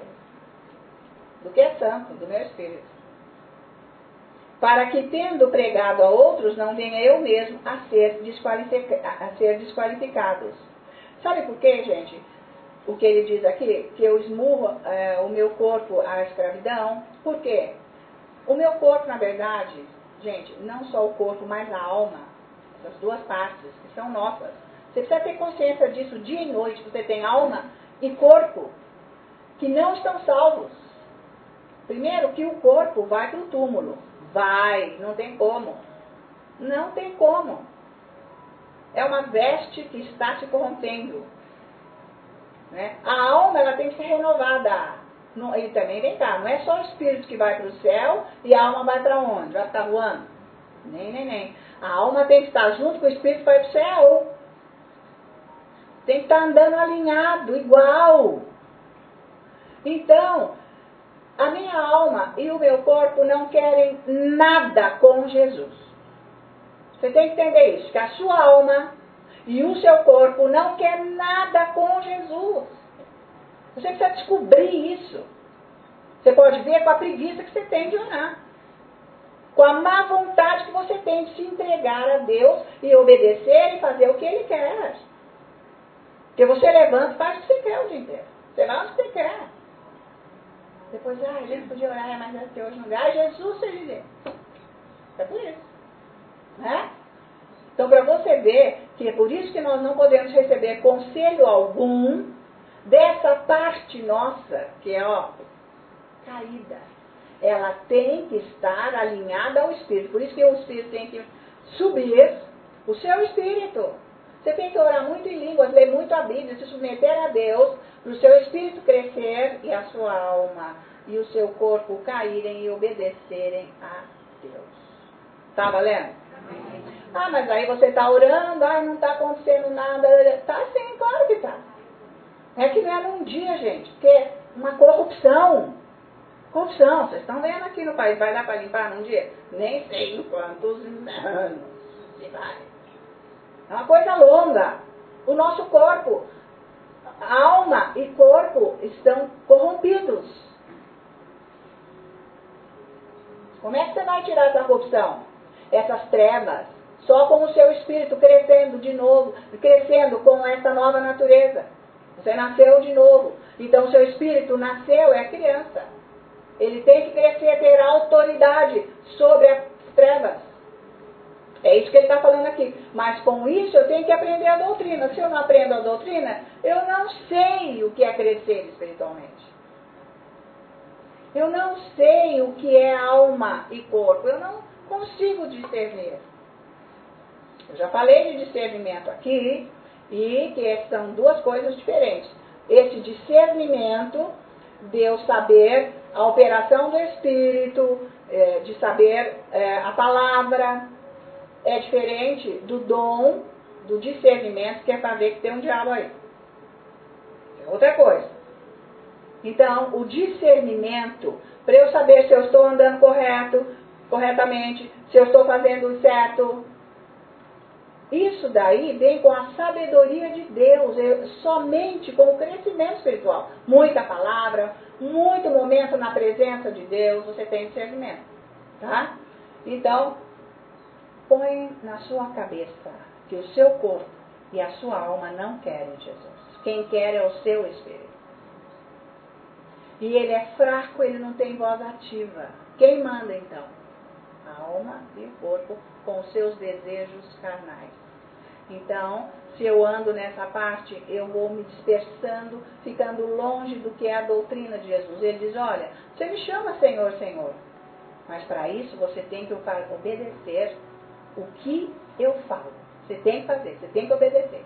Do que é santo, do meu espírito. Para que, tendo pregado a outros, não venha eu mesmo a ser, desqualific... a ser desqualificados. Sabe por quê, gente? O que ele diz aqui? Que eu esmurro é, o meu corpo à escravidão. Por quê? O meu corpo, na verdade, gente, não só o corpo, mas a alma, essas duas partes que são nossas. Você precisa ter consciência disso dia e noite. Você tem alma e corpo que não estão salvos. Primeiro que o corpo vai para o túmulo. Vai, não tem como. Não tem como. É uma veste que está se corrompendo. Né? A alma, ela tem que ser renovada. Não, e também vem cá, não é só o espírito que vai para o céu e a alma vai para onde? Vai ficar voando? Nem, nem, nem. A alma tem que estar junto com o espírito para ir para o céu. Tem que estar andando alinhado, igual. Então, a minha alma e o meu corpo não querem nada com Jesus. Você tem que entender isso, que a sua alma e o seu corpo não quer nada com Jesus. Você precisa descobrir isso. Você pode ver com a preguiça que você tem de orar. Com a má vontade que você tem de se entregar a Deus e obedecer e fazer o que Ele quer. Porque você levanta e faz o que você quer o dia inteiro. Você vai onde você quer. Depois, ah, a gente podia orar, mas até hoje não dá. Ah, Jesus seja Deus. É por isso. Né? Então, para você ver que é por isso que nós não podemos receber conselho algum dessa parte nossa, que é, ó, caída. Ela tem que estar alinhada ao Espírito. Por isso que o Espírito tem que subir o seu Espírito. Você tem que orar muito em línguas, ler muito a Bíblia, se submeter a Deus, para o seu Espírito crescer e a sua alma e o seu corpo caírem e obedecerem a Deus. Tá valendo? Amém. Ah, mas aí você está orando, ah, não está acontecendo nada. Tá sim, claro que tá. É que não é num dia, gente, porque é uma corrupção. Corrupção, vocês estão vendo aqui no país, vai dar para limpar num dia? Nem sei em quantos anos se vai. É uma coisa longa. O nosso corpo, alma e corpo estão corrompidos. Como é que você vai tirar essa corrupção? Essas trevas? Só com o seu espírito crescendo de novo, crescendo com essa nova natureza. Você nasceu de novo. Então o seu espírito nasceu, é criança. Ele tem que crescer, ter autoridade sobre as trevas. É isso que ele está falando aqui. Mas com isso eu tenho que aprender a doutrina. Se eu não aprendo a doutrina, eu não sei o que é crescer espiritualmente. Eu não sei o que é alma e corpo. Eu não consigo discernir. Eu já falei de discernimento aqui, e que são duas coisas diferentes. Esse discernimento de eu saber a operação do Espírito, é, de saber é, a palavra, é diferente do dom, do discernimento, que é para ver que tem um diabo aí. É outra coisa. Então, o discernimento, para eu saber se eu estou andando correto, corretamente, se eu estou fazendo o certo, isso daí vem com a sabedoria de Deus, eu, somente com o crescimento espiritual. Muita palavra, muito momento na presença de Deus, você tem discernimento. Tá? Então, põe na sua cabeça que o seu corpo e a sua alma não querem Jesus. Quem quer é o seu espírito. E ele é fraco, ele não tem voz ativa. Quem manda então? A alma e o corpo com os seus desejos carnais. Então, se eu ando nessa parte, eu vou me dispersando, ficando longe do que é a doutrina de Jesus. Ele diz, olha, você me chama Senhor, Senhor, mas para isso você tem que obedecer o que eu falo. Você tem que fazer, você tem que obedecer.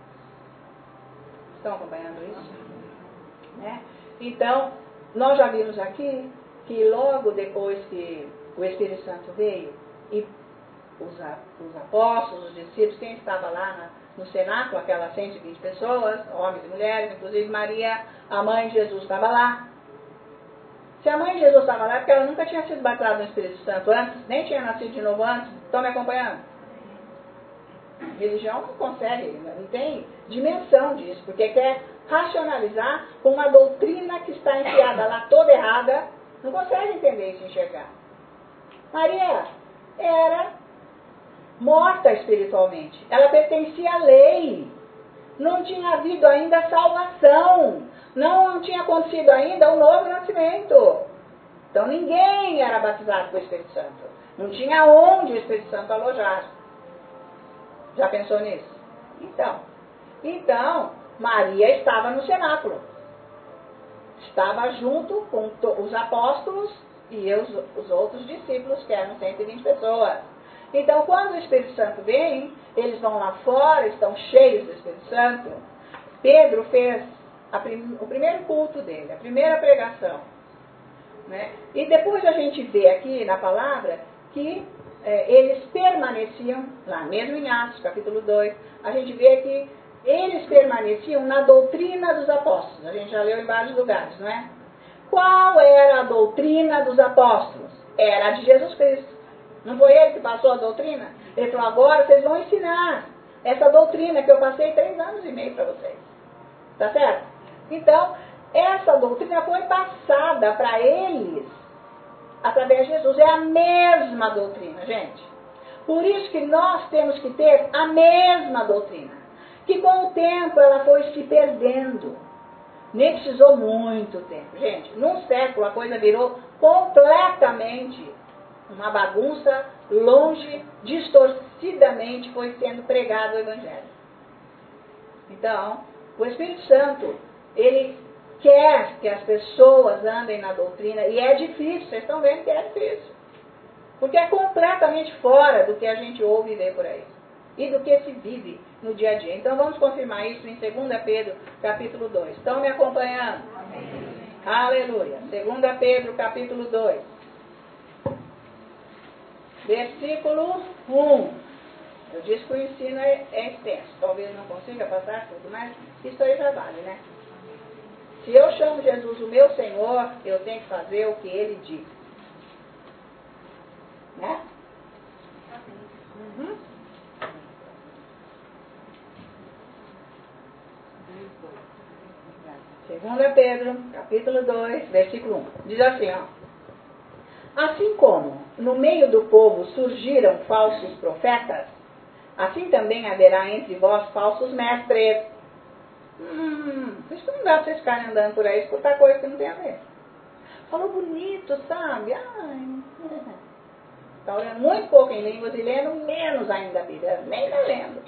Estão acompanhando isso? Né? Então, nós já vimos aqui que logo depois que o Espírito Santo veio, e os, os apóstolos, os discípulos, quem estava lá na, no cenáculo, aquelas cento e vinte pessoas, homens e mulheres, inclusive Maria, a mãe de Jesus, estava lá. Se a mãe de Jesus estava lá, é porque ela nunca tinha sido batizada no Espírito Santo antes, nem tinha nascido de novo antes. Estão me acompanhando? Religião não consegue, não tem dimensão disso, porque quer racionalizar com uma doutrina que está enfiada lá toda errada, não consegue entender isso e enxergar. Maria era morta espiritualmente, ela pertencia à lei, não tinha havido ainda salvação, não tinha acontecido ainda o novo nascimento. Então ninguém era batizado com o Espírito Santo, não tinha onde o Espírito Santo alojar. Já pensou nisso? Então, então Maria estava no cenáculo, estava junto com os apóstolos e os, os outros discípulos, que eram cento e vinte pessoas. Então, quando o Espírito Santo vem, eles vão lá fora, estão cheios do Espírito Santo. Pedro fez a prim, o primeiro culto dele, a primeira pregação. Né? E depois a gente vê aqui na palavra que é, eles permaneciam, lá mesmo em Atos, capítulo dois, a gente vê que eles permaneciam na doutrina dos apóstolos. A gente já leu em vários lugares, não é? Qual era a doutrina dos apóstolos? Era a de Jesus Cristo. Não foi ele que passou a doutrina? Ele falou, agora vocês vão ensinar essa doutrina que eu passei três anos e meio para vocês. Tá certo? Então, essa doutrina foi passada para eles através de Jesus. É a mesma doutrina, gente. Por isso que nós temos que ter a mesma doutrina. Que com o tempo ela foi se perdendo. Nem precisou muito tempo. Gente, num século a coisa virou completamente uma bagunça, longe, distorcidamente foi sendo pregado o Evangelho. Então, o Espírito Santo, ele quer que as pessoas andem na doutrina, e é difícil, vocês estão vendo que é difícil. Porque é completamente fora do que a gente ouve e vê por aí. E do que se vive no dia a dia. Então vamos confirmar isso em dois Pedro, capítulo dois. Estão me acompanhando? Amém. Aleluia. dois Pedro, capítulo dois. Versículo um. Eu disse que o ensino é, é extenso. Talvez não consiga passar tudo, mas isso aí já vale, né? Se eu chamo Jesus o meu Senhor, eu tenho que fazer o que Ele diz. Né? Uhum. dois Pedro, capítulo dois, versículo um. Diz assim, ó. Assim como no meio do povo surgiram falsos profetas, assim também haverá entre vós falsos mestres. Hum, isso não dá para vocês ficarem andando por aí e escutar coisa que não tem a ver. Falou bonito, sabe? Ai, está olhando muito pouco em línguas e lendo menos ainda a Bíblia, nem está lendo.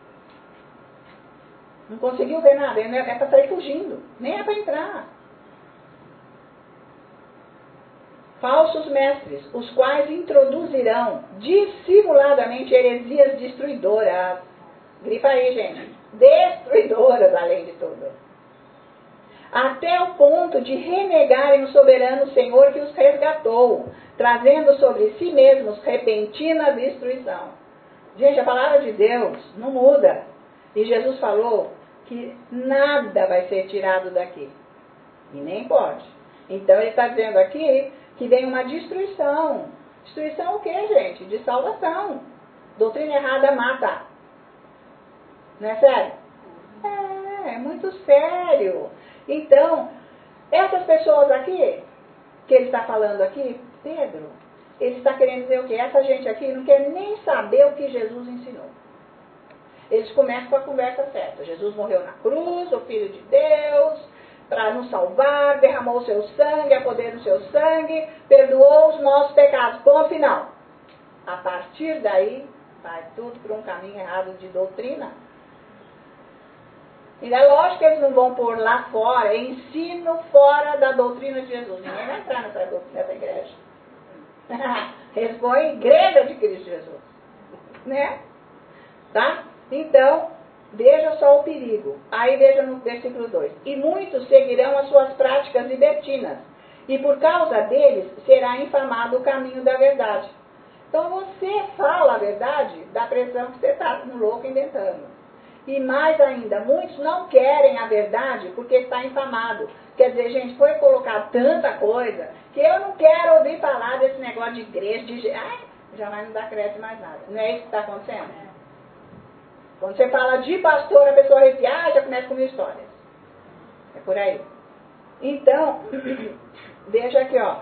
Não conseguiu ver nada, é para sair fugindo, nem é para entrar. Falsos mestres, os quais introduzirão dissimuladamente heresias destruidoras. Grifa aí, gente. Destruidoras, além de tudo. Até o ponto de renegarem o soberano Senhor que os resgatou, trazendo sobre si mesmos repentina destruição. Gente, a palavra de Deus não muda. E Jesus falou que nada vai ser tirado daqui. E nem pode. Então ele está dizendo aqui que vem uma destruição. Destruição o quê, gente? De salvação. Doutrina errada mata. Não é sério? É, é muito sério. Então, essas pessoas aqui, que ele está falando aqui, Pedro, ele está querendo dizer o quê? Essa gente aqui não quer nem saber o que Jesus ensinou. Eles começam com a conversa certa. Jesus morreu na cruz, o Filho de Deus, para nos salvar, derramou o seu sangue, a poder do seu sangue, perdoou os nossos pecados. Ponto final. A partir daí, Vai tudo por um caminho errado de doutrina. E é lógico que eles não vão pôr lá fora, ensino fora da doutrina de Jesus. Ninguém vai entrar nessa, nessa igreja. Eles põem igreja de Cristo Jesus. Né? Tá? Então, veja só o perigo. Aí veja no versículo dois. E muitos seguirão as suas práticas libertinas, e por causa deles será infamado o caminho da verdade. Então você fala a verdade da pressão que você está no louco inventando. E mais ainda, muitos não querem a verdade porque está infamado. Quer dizer, gente, foi colocar tanta coisa que eu não quero ouvir falar desse negócio de igreja, de... Ai, já vai não dar crédito mais nada. Não é isso que está acontecendo? Quando você fala de pastor, a pessoa arrepia, ah, já começa com mil histórias. É por aí. Então, veja aqui, ó.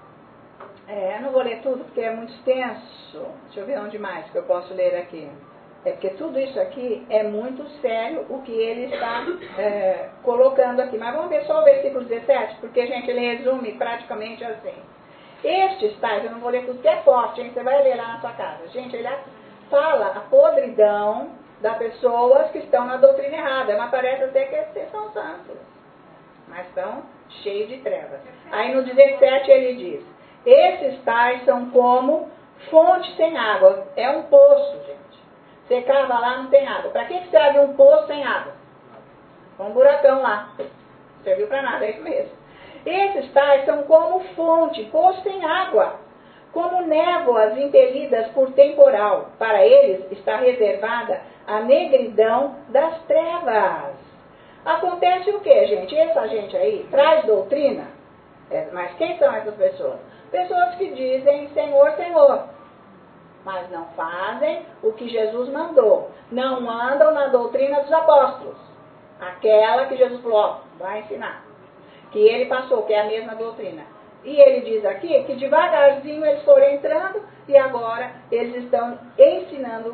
É, eu não vou ler tudo porque é muito extenso. Deixa eu ver onde mais que eu posso ler aqui. É porque tudo isso aqui é muito sério o que ele está é, colocando aqui. Mas vamos ver só o versículo dezessete, porque, gente, ele resume praticamente assim. Estes tais, eu não vou ler tudo, que é forte, hein? Você vai ler lá na sua casa. Gente, ele fala a podridão das pessoas que estão na doutrina errada. Mas parece até que esses são santos, mas são cheios de trevas. Aí no dezessete ele diz, esses tais são como fonte sem água. É um poço, gente. Você cava lá, não tem água. Para que serve um poço sem água? Um buracão lá. Serviu para nada, é isso mesmo. Esses tais são como fonte, poço sem água, como névoas impelidas por temporal. Para eles está reservada a negridão das trevas. Acontece o que, gente? Essa gente aí traz doutrina. Mas quem são essas pessoas? Pessoas que dizem Senhor, Senhor, mas não fazem o que Jesus mandou. Não andam na doutrina dos apóstolos. Aquela que Jesus falou, ó, vai ensinar. Que ele passou, que é a mesma doutrina. E ele diz aqui que devagarzinho eles foram entrando e agora eles estão ensinando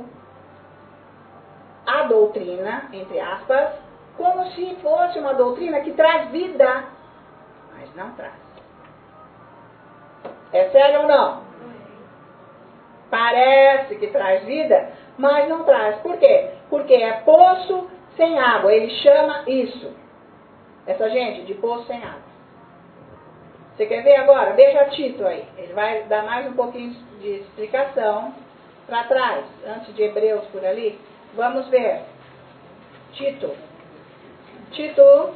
a doutrina, entre aspas, como se fosse uma doutrina que traz vida, mas não traz. É sério ou não? Parece que traz vida, mas não traz. Por quê? Porque é poço sem água. Ele chama isso. Essa gente de poço sem água. Você quer ver agora? Veja Tito aí. Ele vai dar mais um pouquinho de explicação para trás, antes de Hebreus por ali. Vamos ver. Tito. Tito,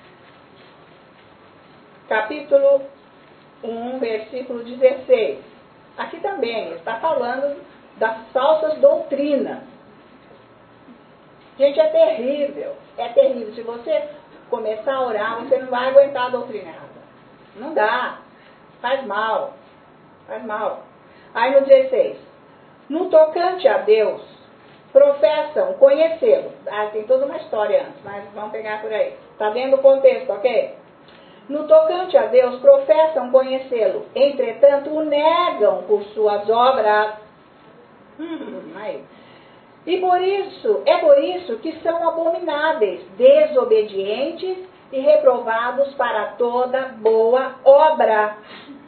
capítulo um, versículo dezesseis. Aqui também, ele está falando das falsas doutrinas. Gente, é terrível. É terrível. Se você começar a orar, você não vai aguentar a doutrina errada. Não dá. Faz mal. Faz mal. Aí no dezesseis. No tocante a Deus, professam conhecê-lo. Ah, tem toda uma história antes, mas vamos pegar por aí. Está vendo o contexto, ok? No tocante a Deus, professam conhecê-lo. Entretanto, o negam por suas obras. Hum, aí. E por isso, é por isso que são abomináveis, desobedientes e reprovados para toda boa obra.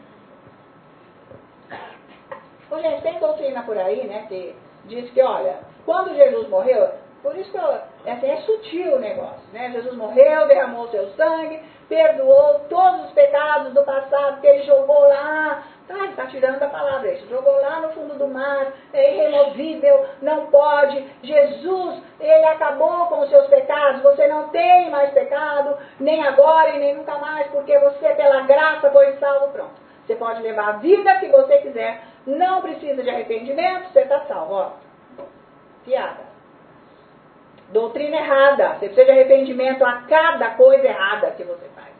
Ô, gente, tem doutrina por aí, né, que diz que, olha, quando Jesus morreu, por isso que eu, assim, é sutil o negócio, né? Jesus morreu, derramou o seu sangue, perdoou todos os pecados do passado que ele jogou lá. Tá, ele está tirando a palavra isso. Jogou lá no fundo do mar, é irremovível, não pode. Jesus, ele acabou com os seus pecados. Você não tem mais pecado, nem agora e nem nunca mais, porque você, pela graça, foi salvo. Pronto. Você pode levar a vida que você quiser, não precisa de arrependimento, você está salvo. Ó, piada. Doutrina errada. Você precisa de arrependimento a cada coisa errada que você faz.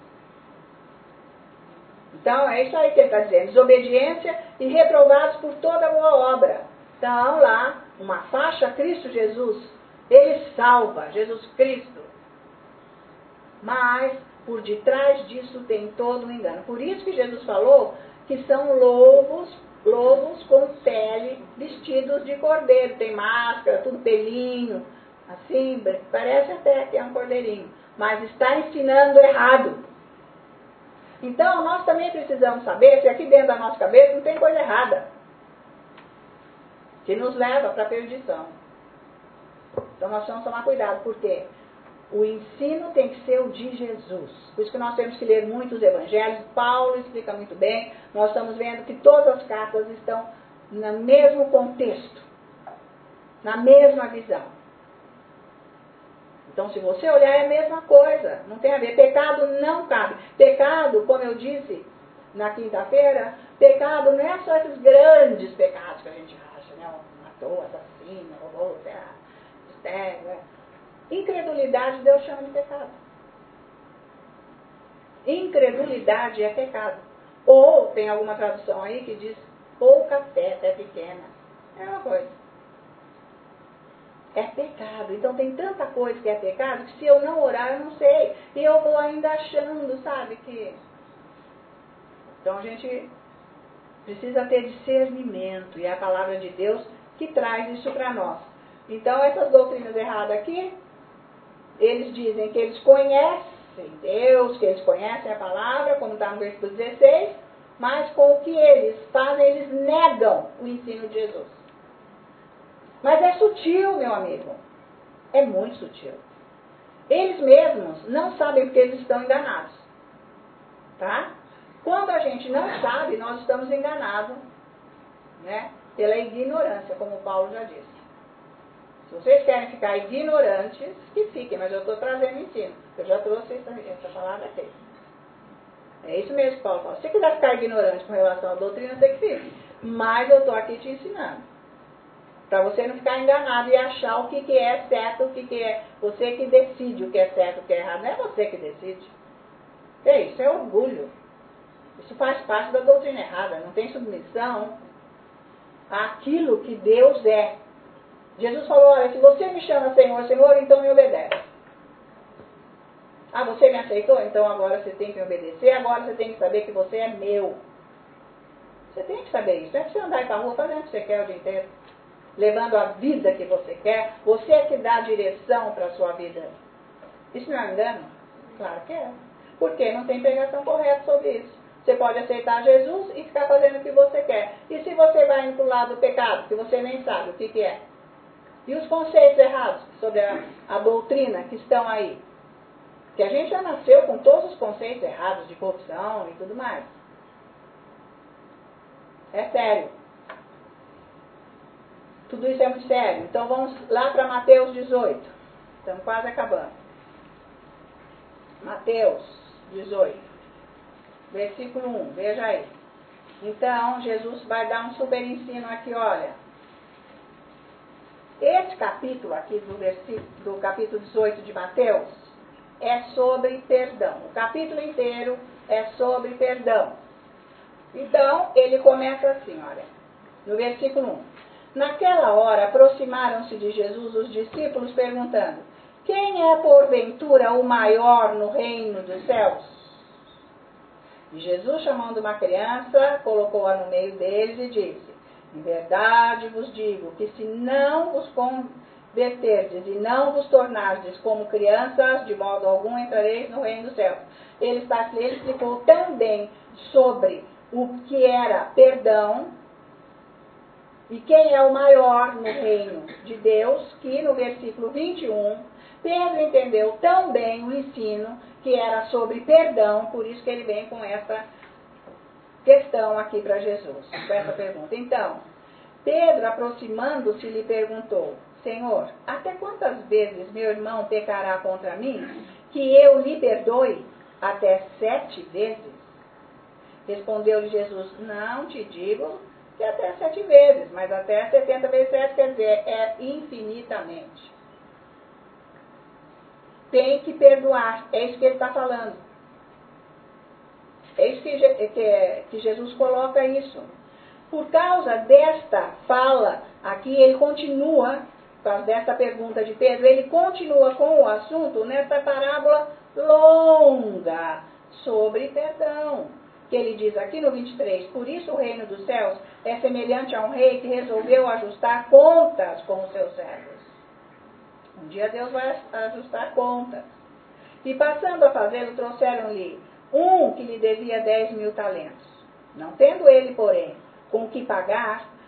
Então, é isso aí que ele está dizendo. Desobediência e reprovados por toda boa obra. Então, lá, uma faixa Cristo Jesus. Ele salva, Jesus Cristo. Mas, por detrás disso tem todo um engano. Por isso que Jesus falou que são lobos, lobos com pele, vestidos de cordeiro. Tem máscara, tudo pelinho. Assim, parece até que é um cordeirinho, mas está ensinando errado. Então, nós também precisamos saber se aqui dentro da nossa cabeça não tem coisa errada. que nos leva para a perdição. Então nós temos que tomar cuidado, porque o ensino tem que ser o de Jesus. Por isso que nós temos que ler muitos evangelhos. Paulo explica muito bem. Nós estamos vendo que todas as cartas estão no mesmo contexto, na mesma visão. Então, se você olhar, é a mesma coisa. Não tem a ver. Pecado não cabe. Pecado, como eu disse na quinta-feira, pecado não é só esses grandes pecados que a gente acha, né? Matou, assassino, roubou, estéreo, né? Incredulidade, Deus chama de pecado. Incredulidade é pecado. Ou, tem alguma tradução aí que diz, pouca fé, fé pequena. É uma coisa. É pecado. Então tem tanta coisa que é pecado, que se eu não orar, eu não sei. E eu vou ainda achando, sabe, que... Então a gente precisa ter discernimento. E é a palavra de Deus que traz isso para nós. Então essas doutrinas erradas aqui, eles dizem que eles conhecem Deus, que eles conhecem a palavra, como está no versículo dezesseis, mas com o que eles fazem, eles negam o ensino de Jesus. Mas é sutil, meu amigo. É muito sutil. Eles mesmos não sabem porque eles estão enganados. Tá? Quando a gente não sabe, nós estamos enganados, né, pela ignorância, como Paulo já disse. Se vocês querem ficar ignorantes, que fiquem, mas eu estou trazendo ensino. Eu já trouxe essa, essa palavra aqui. É isso mesmo que Paulo fala. Se você quiser ficar ignorante com relação à doutrina, você que fique. Mas eu estou aqui te ensinando. Para você não ficar enganado e achar o que, que é certo, o que, que é... Você que decide o que é certo, o que é errado. Não é você que decide. É isso, é orgulho. Isso faz parte da doutrina errada. Não tem submissão àquilo que Deus é. Jesus falou, olha, se você me chama Senhor, Senhor, então me obedece. Ah, você me aceitou? Então agora você tem que me obedecer, agora você tem que saber que você é meu. Você tem que saber isso. Não é pra você andar para a rua fazendo o que você quer o dia inteiro. Levando a vida que você quer. Você é que dá a direção para a sua vida. Isso não é engano? Claro que é. Porque não tem pregação correta sobre isso. Você pode aceitar Jesus e ficar fazendo o que você quer. E se você vai indo para o lado do pecado, que você nem sabe o que, que é? E os conceitos errados sobre a, a doutrina que estão aí? Que a gente já nasceu com todos os conceitos errados de corrupção e tudo mais. É sério. Tudo isso é muito sério. Então vamos lá para Mateus dezoito. Estamos quase acabando. Mateus dezoito. Versículo um. Veja aí. Então Jesus vai dar um super ensino aqui, olha. Esse capítulo aqui do, versículo, do capítulo dezoito de Mateus é sobre perdão. O capítulo inteiro é sobre perdão. Então, ele começa assim, olha, no versículo um. Naquela hora, aproximaram-se de Jesus os discípulos, perguntando, quem é porventura o maior no reino dos céus? E Jesus, chamando uma criança, colocou-a no meio deles e disse, em verdade vos digo que se não vos converterdes e não vos tornardes como crianças, de modo algum entrareis no reino dos céus. Ele, está, ele explicou também sobre o que era perdão e quem é o maior no reino de Deus, que no versículo vinte e um, Pedro entendeu tão bem o ensino que era sobre perdão, por isso que ele vem com essa questão aqui para Jesus, com essa pergunta. Então, Pedro, aproximando-se, lhe perguntou, Senhor, até quantas vezes meu irmão pecará contra mim, que eu lhe perdoe? Até sete vezes? Respondeu-lhe Jesus, não te digo que até sete vezes, mas até setenta vezes sete, quer dizer, é infinitamente. Tem que perdoar, é isso que ele está falando. É isso que, que, que Jesus coloca isso. Por causa desta fala, aqui ele continua, por causa desta pergunta de Pedro, ele continua com o assunto nessa parábola longa sobre perdão. Que ele diz aqui no vinte e três, por isso o reino dos céus é semelhante a um rei que resolveu ajustar contas com os seus servos. Um dia Deus vai ajustar contas. E passando a fazê-lo, trouxeram-lhe um que lhe devia dez mil talentos. Não tendo ele, porém, com o que pagar,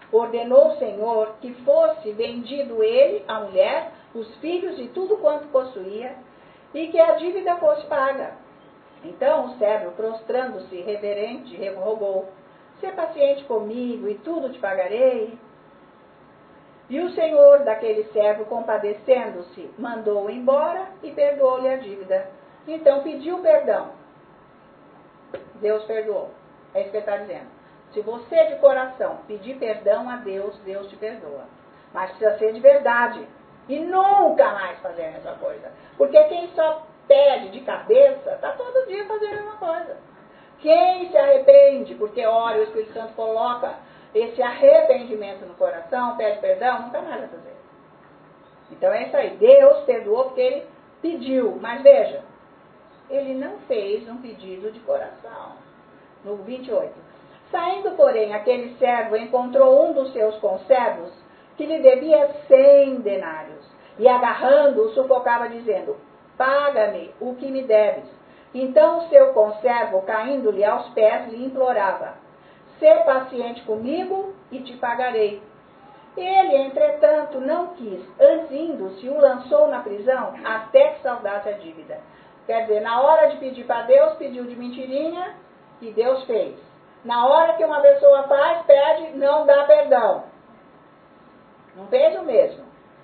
ordenou o Senhor que fosse vendido ele, a mulher, os filhos e tudo quanto possuía, e que a dívida fosse paga. Então o servo, prostrando-se reverente, rogou: "Sê paciente comigo e tudo te pagarei." E o senhor daquele servo, compadecendo-se, mandou-o embora e perdoou-lhe a dívida. Então pediu perdão. Deus perdoou. É isso que ele está dizendo. Se você de coração pedir perdão a Deus, Deus te perdoa. Mas precisa ser de verdade. E nunca mais fazer a mesma coisa. Porque quem só pede de cabeça, está todo dia fazendo a mesma coisa. Quem se arrepende, porque ora e o Espírito Santo coloca esse arrependimento no coração, pede perdão, nunca mais vai fazer. Então é isso aí. Deus perdoou porque ele pediu. Mas veja, ele não fez um pedido de coração. No vinte e oito. Saindo, porém, aquele servo encontrou um dos seus conservos que lhe devia cem denários. E agarrando-o, sufocava, dizendo: "Paga-me o que me deves." Então o seu conservo, caindo-lhe aos pés, lhe implorava: "Sê paciente comigo e te pagarei." Ele, entretanto, não quis. Antes, indo-se, o lançou na prisão até que saldasse a dívida. Quer dizer, na hora de pedir para Deus, pediu de mentirinha e Deus fez. Na hora que uma pessoa faz, pede, não dá perdão. Não fez o mesmo.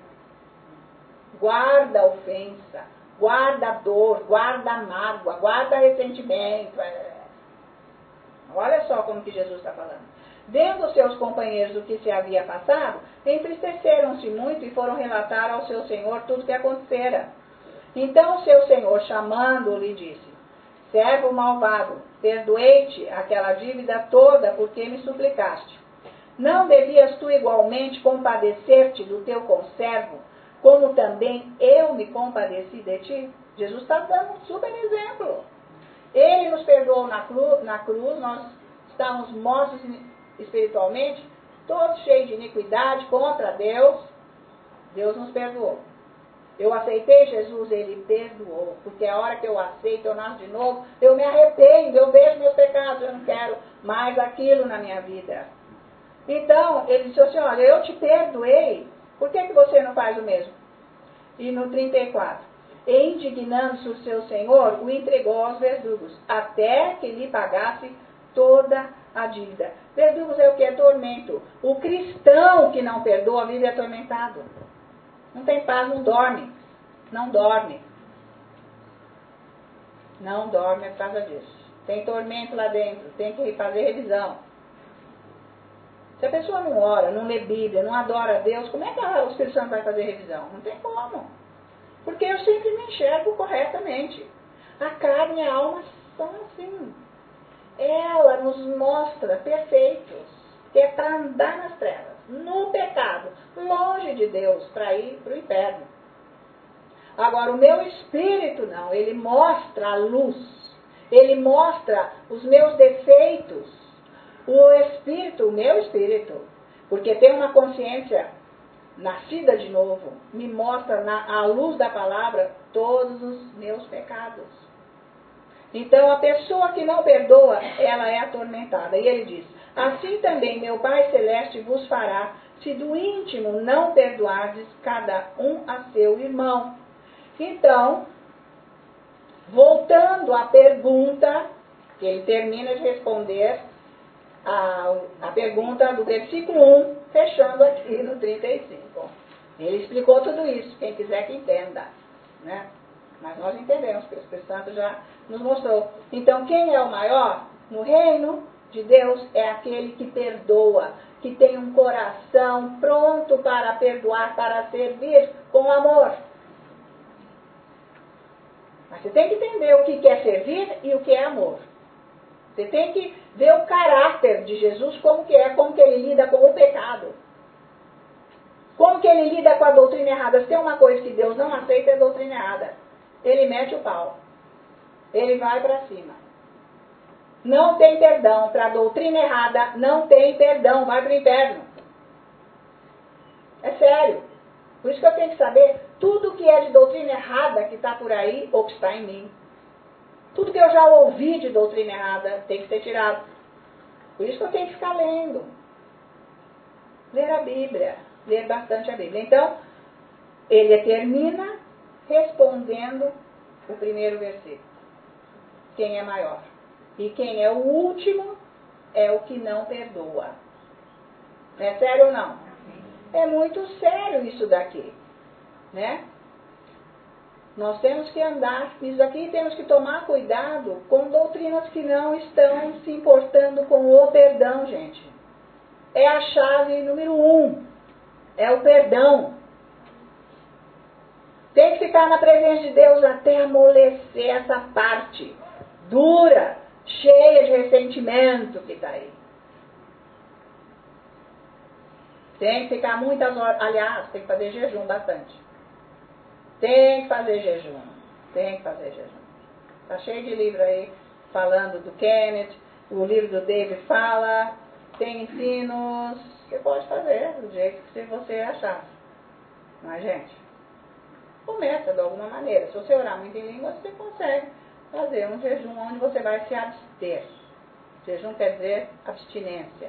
Guarda a ofensa, guarda a dor, guarda a mágoa, guarda ressentimento. Olha só como que Jesus está falando. Vendo seus companheiros o que se havia passado, entristeceram-se muito e foram relatar ao seu senhor tudo o que acontecera. Então o seu senhor, chamando-o, lhe disse: "Servo malvado, perdoei-te aquela dívida toda porque me suplicaste. Não devias tu igualmente compadecer-te do teu conservo, como também eu me compadeci de ti?" Jesus está dando um super exemplo. Ele nos perdoou na cruz, na cruz, nós estávamos mortos espiritualmente, todos cheios de iniquidade contra Deus. Deus nos perdoou. Eu aceitei Jesus, ele perdoou. Porque a hora que eu aceito, eu nasço de novo, eu me arrependo, eu vejo meus pecados, eu não quero mais aquilo na minha vida. Então, ele disse assim: "Olha, eu te perdoei, por que que você não faz o mesmo?" E no trinta e quatro, e indignando-se o seu senhor, o entregou aos verdugos, até que lhe pagasse toda a dívida. Verdugos é o que? É tormento. O cristão que não perdoa vive atormentado. Não tem paz, não dorme. Não dorme. Não dorme por causa disso. Tem tormento lá dentro, tem que fazer revisão. Se a pessoa não ora, não lê Bíblia, não adora a Deus, como é que o Espírito Santo vai fazer revisão? Não tem como. Porque eu sempre me enxergo corretamente. A carne e a alma são assim. Ela nos mostra perfeitos, que é para andar nas trevas, no pecado, longe de Deus, para ir para o inferno. Agora, o meu espírito não, ele mostra a luz, ele mostra os meus defeitos. O espírito, o meu espírito, porque tem uma consciência nascida de novo, me mostra na, à luz da palavra todos os meus pecados. Então, a pessoa que não perdoa, ela é atormentada. E ele diz: "Assim também meu Pai Celeste vos fará, se do íntimo não perdoardes cada um a seu irmão." Então, voltando à pergunta, que ele termina de responder a, a pergunta do versículo um, fechando aqui no trinta e cinco. Ele explicou tudo isso, quem quiser que entenda, né? Mas nós entendemos, porque o Espírito Santo já nos mostrou. Então, quem é o maior no reino de Deus é aquele que perdoa, que tem um coração pronto para perdoar, para servir com amor. Mas você tem que entender o que é servir e o que é amor. Você tem que ver o caráter de Jesus, como que é, como que ele lida com o pecado. Como que ele lida com a doutrina errada. Se tem uma coisa que Deus não aceita, é a doutrina errada. Ele mete o pau. Ele vai para cima. Não tem perdão. Para a doutrina errada, não tem perdão. Vai para o inferno. É sério. Por isso que eu tenho que saber tudo que é de doutrina errada que está por aí ou que está em mim. Tudo que eu já ouvi de doutrina errada tem que ser tirado. Por isso que eu tenho que ficar lendo. Ler a Bíblia, ler bastante a Bíblia. Então, ele termina respondendo o primeiro versículo. Quem é maior? E quem é o último é o que não perdoa. É sério ou não? É muito sério isso daqui, né? Nós temos que andar nisso aqui e temos que tomar cuidado com doutrinas que não estão se importando com o perdão, gente. É a chave número um. É o perdão. Tem que ficar na presença de Deus até amolecer essa parte dura, cheia de ressentimento que está aí. Tem que ficar muitas horas. Aliás, tem que fazer jejum bastante. Tem que fazer jejum. Tem que fazer jejum. Está cheio de livro aí falando do Kenneth. O livro do David fala. Tem ensinos. Você pode fazer do jeito que você achar. Não é, gente? Começa de alguma maneira. Se você orar muito em língua, você consegue fazer um jejum onde você vai se abster. Jejum quer dizer abstinência.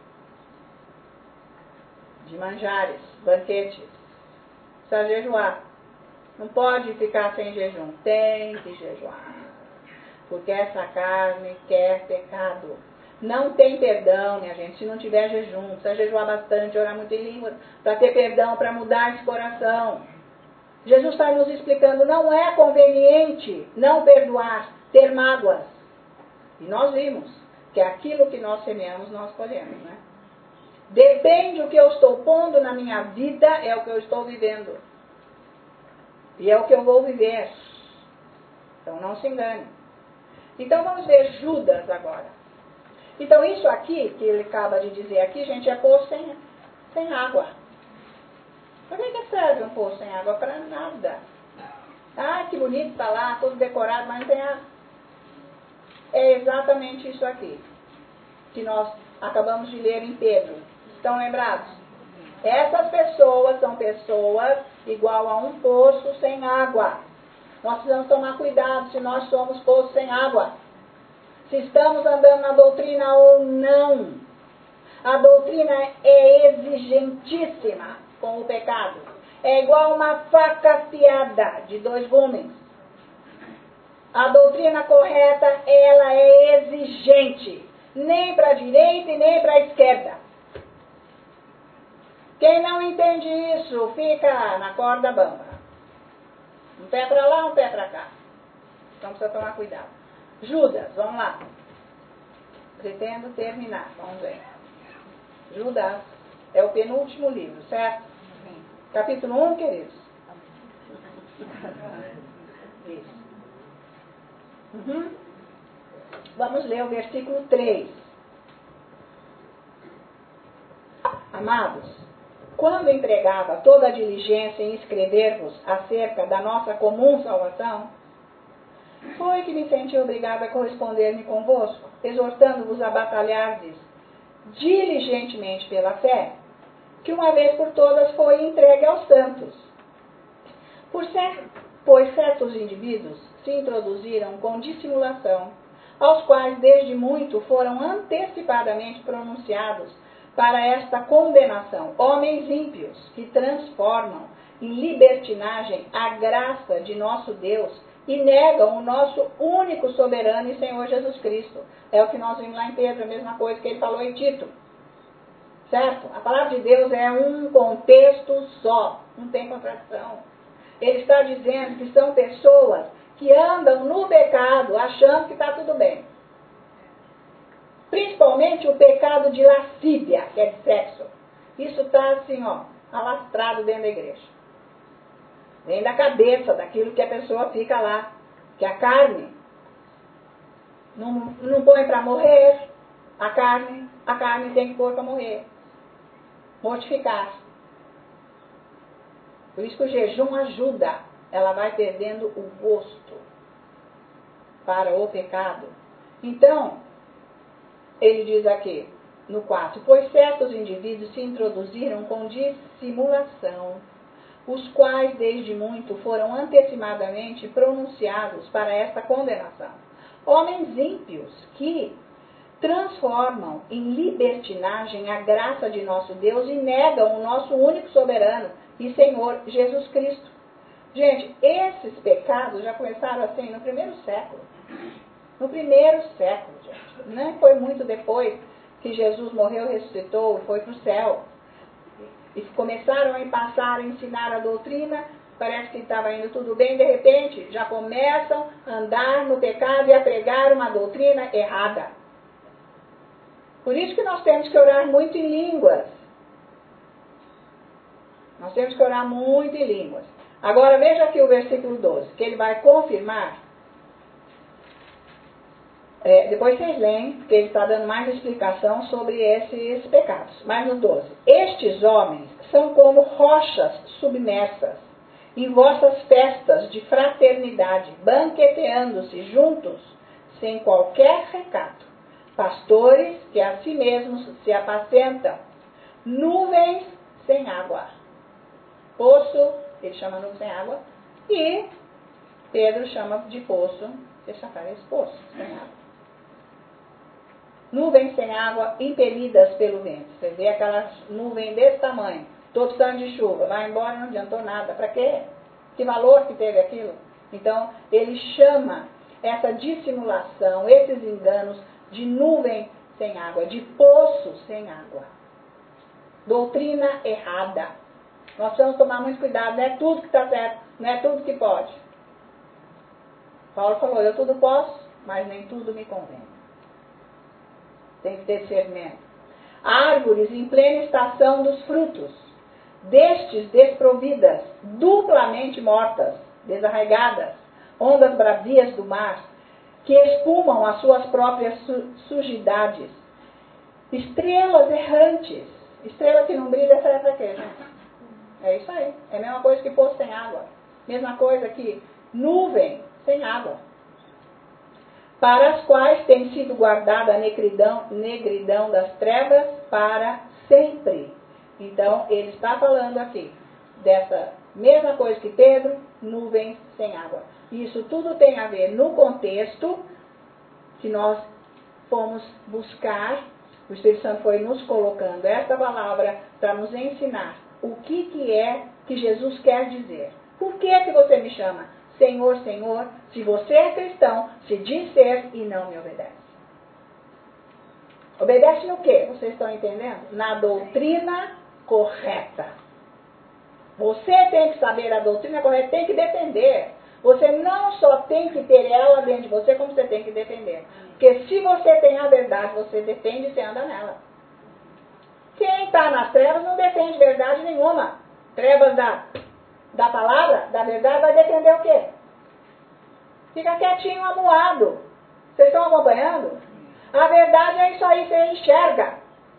De manjares, banquetes. Precisa jejuar. Não pode ficar sem jejum. Tem que jejuar. Porque essa carne quer pecado. Não tem perdão, minha gente, se não tiver jejum. Precisa jejuar bastante, orar muito em língua, para ter perdão, para mudar esse coração. Jesus está nos explicando, não é conveniente não perdoar, ter mágoas. E nós vimos que aquilo que nós semeamos, nós colhemos, né? Depende do que eu estou pondo na minha vida, é o que eu estou vivendo. E é o que eu vou viver. Então não se engane. Então vamos ver Judas agora. Então isso aqui, que ele acaba de dizer aqui, gente, é poço sem, sem água. Para que, que serve um poço sem água? Para nada. Ah, que bonito está lá, todo decorado, mas não tem água. É exatamente isso aqui, que nós acabamos de ler em Pedro. Estão lembrados? Essas pessoas são pessoas igual a um poço sem água. Nós precisamos tomar cuidado se nós somos poço sem água. Se estamos andando na doutrina ou não. A doutrina é exigentíssima com o pecado. É igual uma faca afiada de dois gumes. A doutrina correta, ela é exigente. Nem para a direita e nem para a esquerda. Quem não entende isso, fica na corda bamba. Um pé para lá, um pé para cá. Então precisa tomar cuidado. Judas, vamos lá. Pretendo terminar, vamos ver. Judas é o penúltimo livro, certo? Sim. Capítulo um, queridos? Isso. Uhum. Vamos ler o versículo três. Amados, quando empregava toda a diligência em escrever-vos acerca da nossa comum salvação, foi que me senti obrigada a corresponder-me convosco, exortando-vos a batalhardes diligentemente pela fé, que uma vez por todas foi entregue aos santos. Por certo, pois certos indivíduos se introduziram com dissimulação, aos quais desde muito foram antecipadamente pronunciados para esta condenação, homens ímpios que transformam em libertinagem a graça de nosso Deus e negam o nosso único soberano e Senhor Jesus Cristo. É o que nós vimos lá em Pedro, a mesma coisa que ele falou em Tito. Certo? A palavra de Deus é um contexto só, não tem contradição. Ele está dizendo que são pessoas que andam no pecado achando que está tudo bem. Principalmente o pecado de lascívia, que é de sexo. Isso está assim, ó, alastrado dentro da igreja. Vem da cabeça, daquilo que a pessoa fica lá. Que a carne não, não põe para morrer. A carne, a carne tem que pôr para morrer. Mortificar. Por isso que o jejum ajuda. Ela vai perdendo o gosto para o pecado. Então, ele diz aqui, no quatro, pois certos indivíduos se introduziram com dissimulação, os quais desde muito foram antecipadamente pronunciados para esta condenação. Homens ímpios que transformam em libertinagem a graça de nosso Deus e negam o nosso único soberano e Senhor Jesus Cristo. Gente, esses pecados já começaram assim no primeiro século. No primeiro século, gente. Não foi muito depois que Jesus morreu, ressuscitou e foi para o céu. E começaram a passar a ensinar a doutrina, parece que estava indo tudo bem, de repente já começam a andar no pecado e a pregar uma doutrina errada. Por isso que nós temos que orar muito em línguas. Nós temos que orar muito em línguas. Agora veja aqui o versículo doze, que ele vai confirmar. É, depois vocês leem, porque ele está dando mais explicação sobre esses pecados. Mas no doze. Estes homens são como rochas submersas em vossas festas de fraternidade, banqueteando-se juntos, sem qualquer recato. Pastores que a si mesmos se apacentam. Nuvens sem água. Poço, ele chama nuvem sem água. E Pedro chama de poço, deixa eu esse poço sem água. Nuvens sem água impelidas pelo vento. Você vê aquelas nuvens desse tamanho. Estou precisando de chuva. Vai embora, não adiantou nada. Para quê? Que valor que teve aquilo? Então, ele chama essa dissimulação, esses enganos, de nuvem sem água, de poço sem água. Doutrina errada. Nós precisamos tomar muito cuidado. Não é tudo que está certo, não é tudo que pode. Paulo falou, eu tudo posso, mas nem tudo me convém. Tem que ter discernimento. Árvores em plena estação dos frutos, destes desprovidas, duplamente mortas, desarraigadas, ondas bravias do mar, que espumam as suas próprias su sujidades. Estrelas errantes. Estrela que não brilha serve para quê, gente? É isso aí. É a mesma coisa que poço sem água. Mesma coisa que nuvem sem água. Para as quais tem sido guardada a negridão, negridão das trevas para sempre. Então, ele está falando aqui dessa mesma coisa que Pedro, nuvens sem água. Isso tudo tem a ver no contexto que nós fomos buscar, o Espírito Santo foi nos colocando essa palavra para nos ensinar o que, que é que Jesus quer dizer. Por que é que você me chama Senhor, Senhor, se você é cristão, se diz ser e não me obedece? Obedece no quê? Vocês estão entendendo? Na doutrina correta. Você tem que saber a doutrina correta, tem que defender. Você não só tem que ter ela dentro de você, como você tem que defender. Porque se você tem a verdade, você defende e você anda nela. Quem está nas trevas não defende verdade nenhuma. Trevas da, da palavra, da verdade, vai defender o quê? Fica quietinho, amuado. Vocês estão acompanhando? A verdade é isso aí, você enxerga.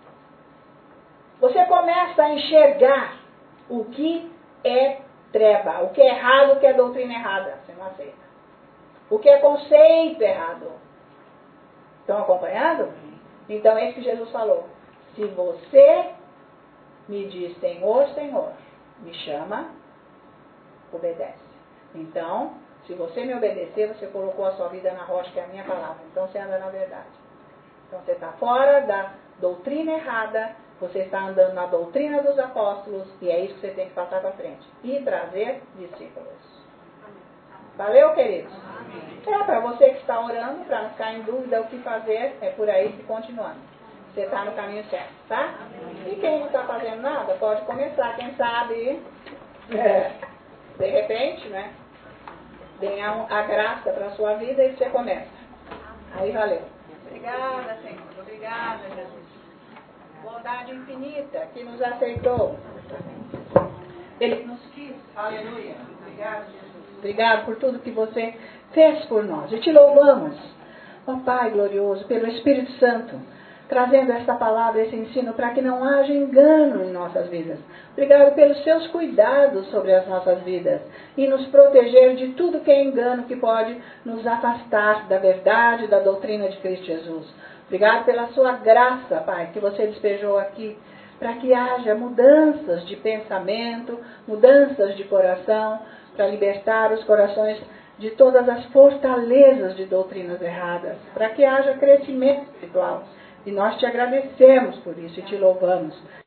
Você começa a enxergar o que é treva, o que é errado, o que é doutrina errada. Você não aceita. O que é conceito errado. Estão acompanhando? Então é isso que Jesus falou. Se você me diz Senhor, Senhor, me chama, obedece. Então, se você me obedecer, você colocou a sua vida na rocha, que é a minha palavra. Então você anda na verdade. Então você está fora da doutrina errada, você está andando na doutrina dos apóstolos, e é isso que você tem que passar para frente. E trazer discípulos. Valeu, queridos? É, para você que está orando, para não ficar em dúvida o que fazer, é por aí que continuando. Você está no caminho certo, tá? E quem não está fazendo nada, pode começar, quem sabe, é, de repente, né? Venha a graça para a sua vida e você começa. Aí valeu. Obrigada, Senhor. Obrigada, Jesus. Bondade infinita que nos aceitou. Ele nos quis. Aleluia. Obrigado, Jesus. Obrigado por tudo que você fez por nós. E te louvamos, ó Pai glorioso, pelo Espírito Santo, trazendo esta palavra, esse ensino, para que não haja engano em nossas vidas. Obrigado pelos seus cuidados sobre as nossas vidas e nos proteger de tudo que é engano que pode nos afastar da verdade, da doutrina de Cristo Jesus. Obrigado pela sua graça, Pai, que você despejou aqui, para que haja mudanças de pensamento, mudanças de coração, para libertar os corações de todas as fortalezas de doutrinas erradas, para que haja crescimento espiritual E nós te agradecemos por isso e te louvamos.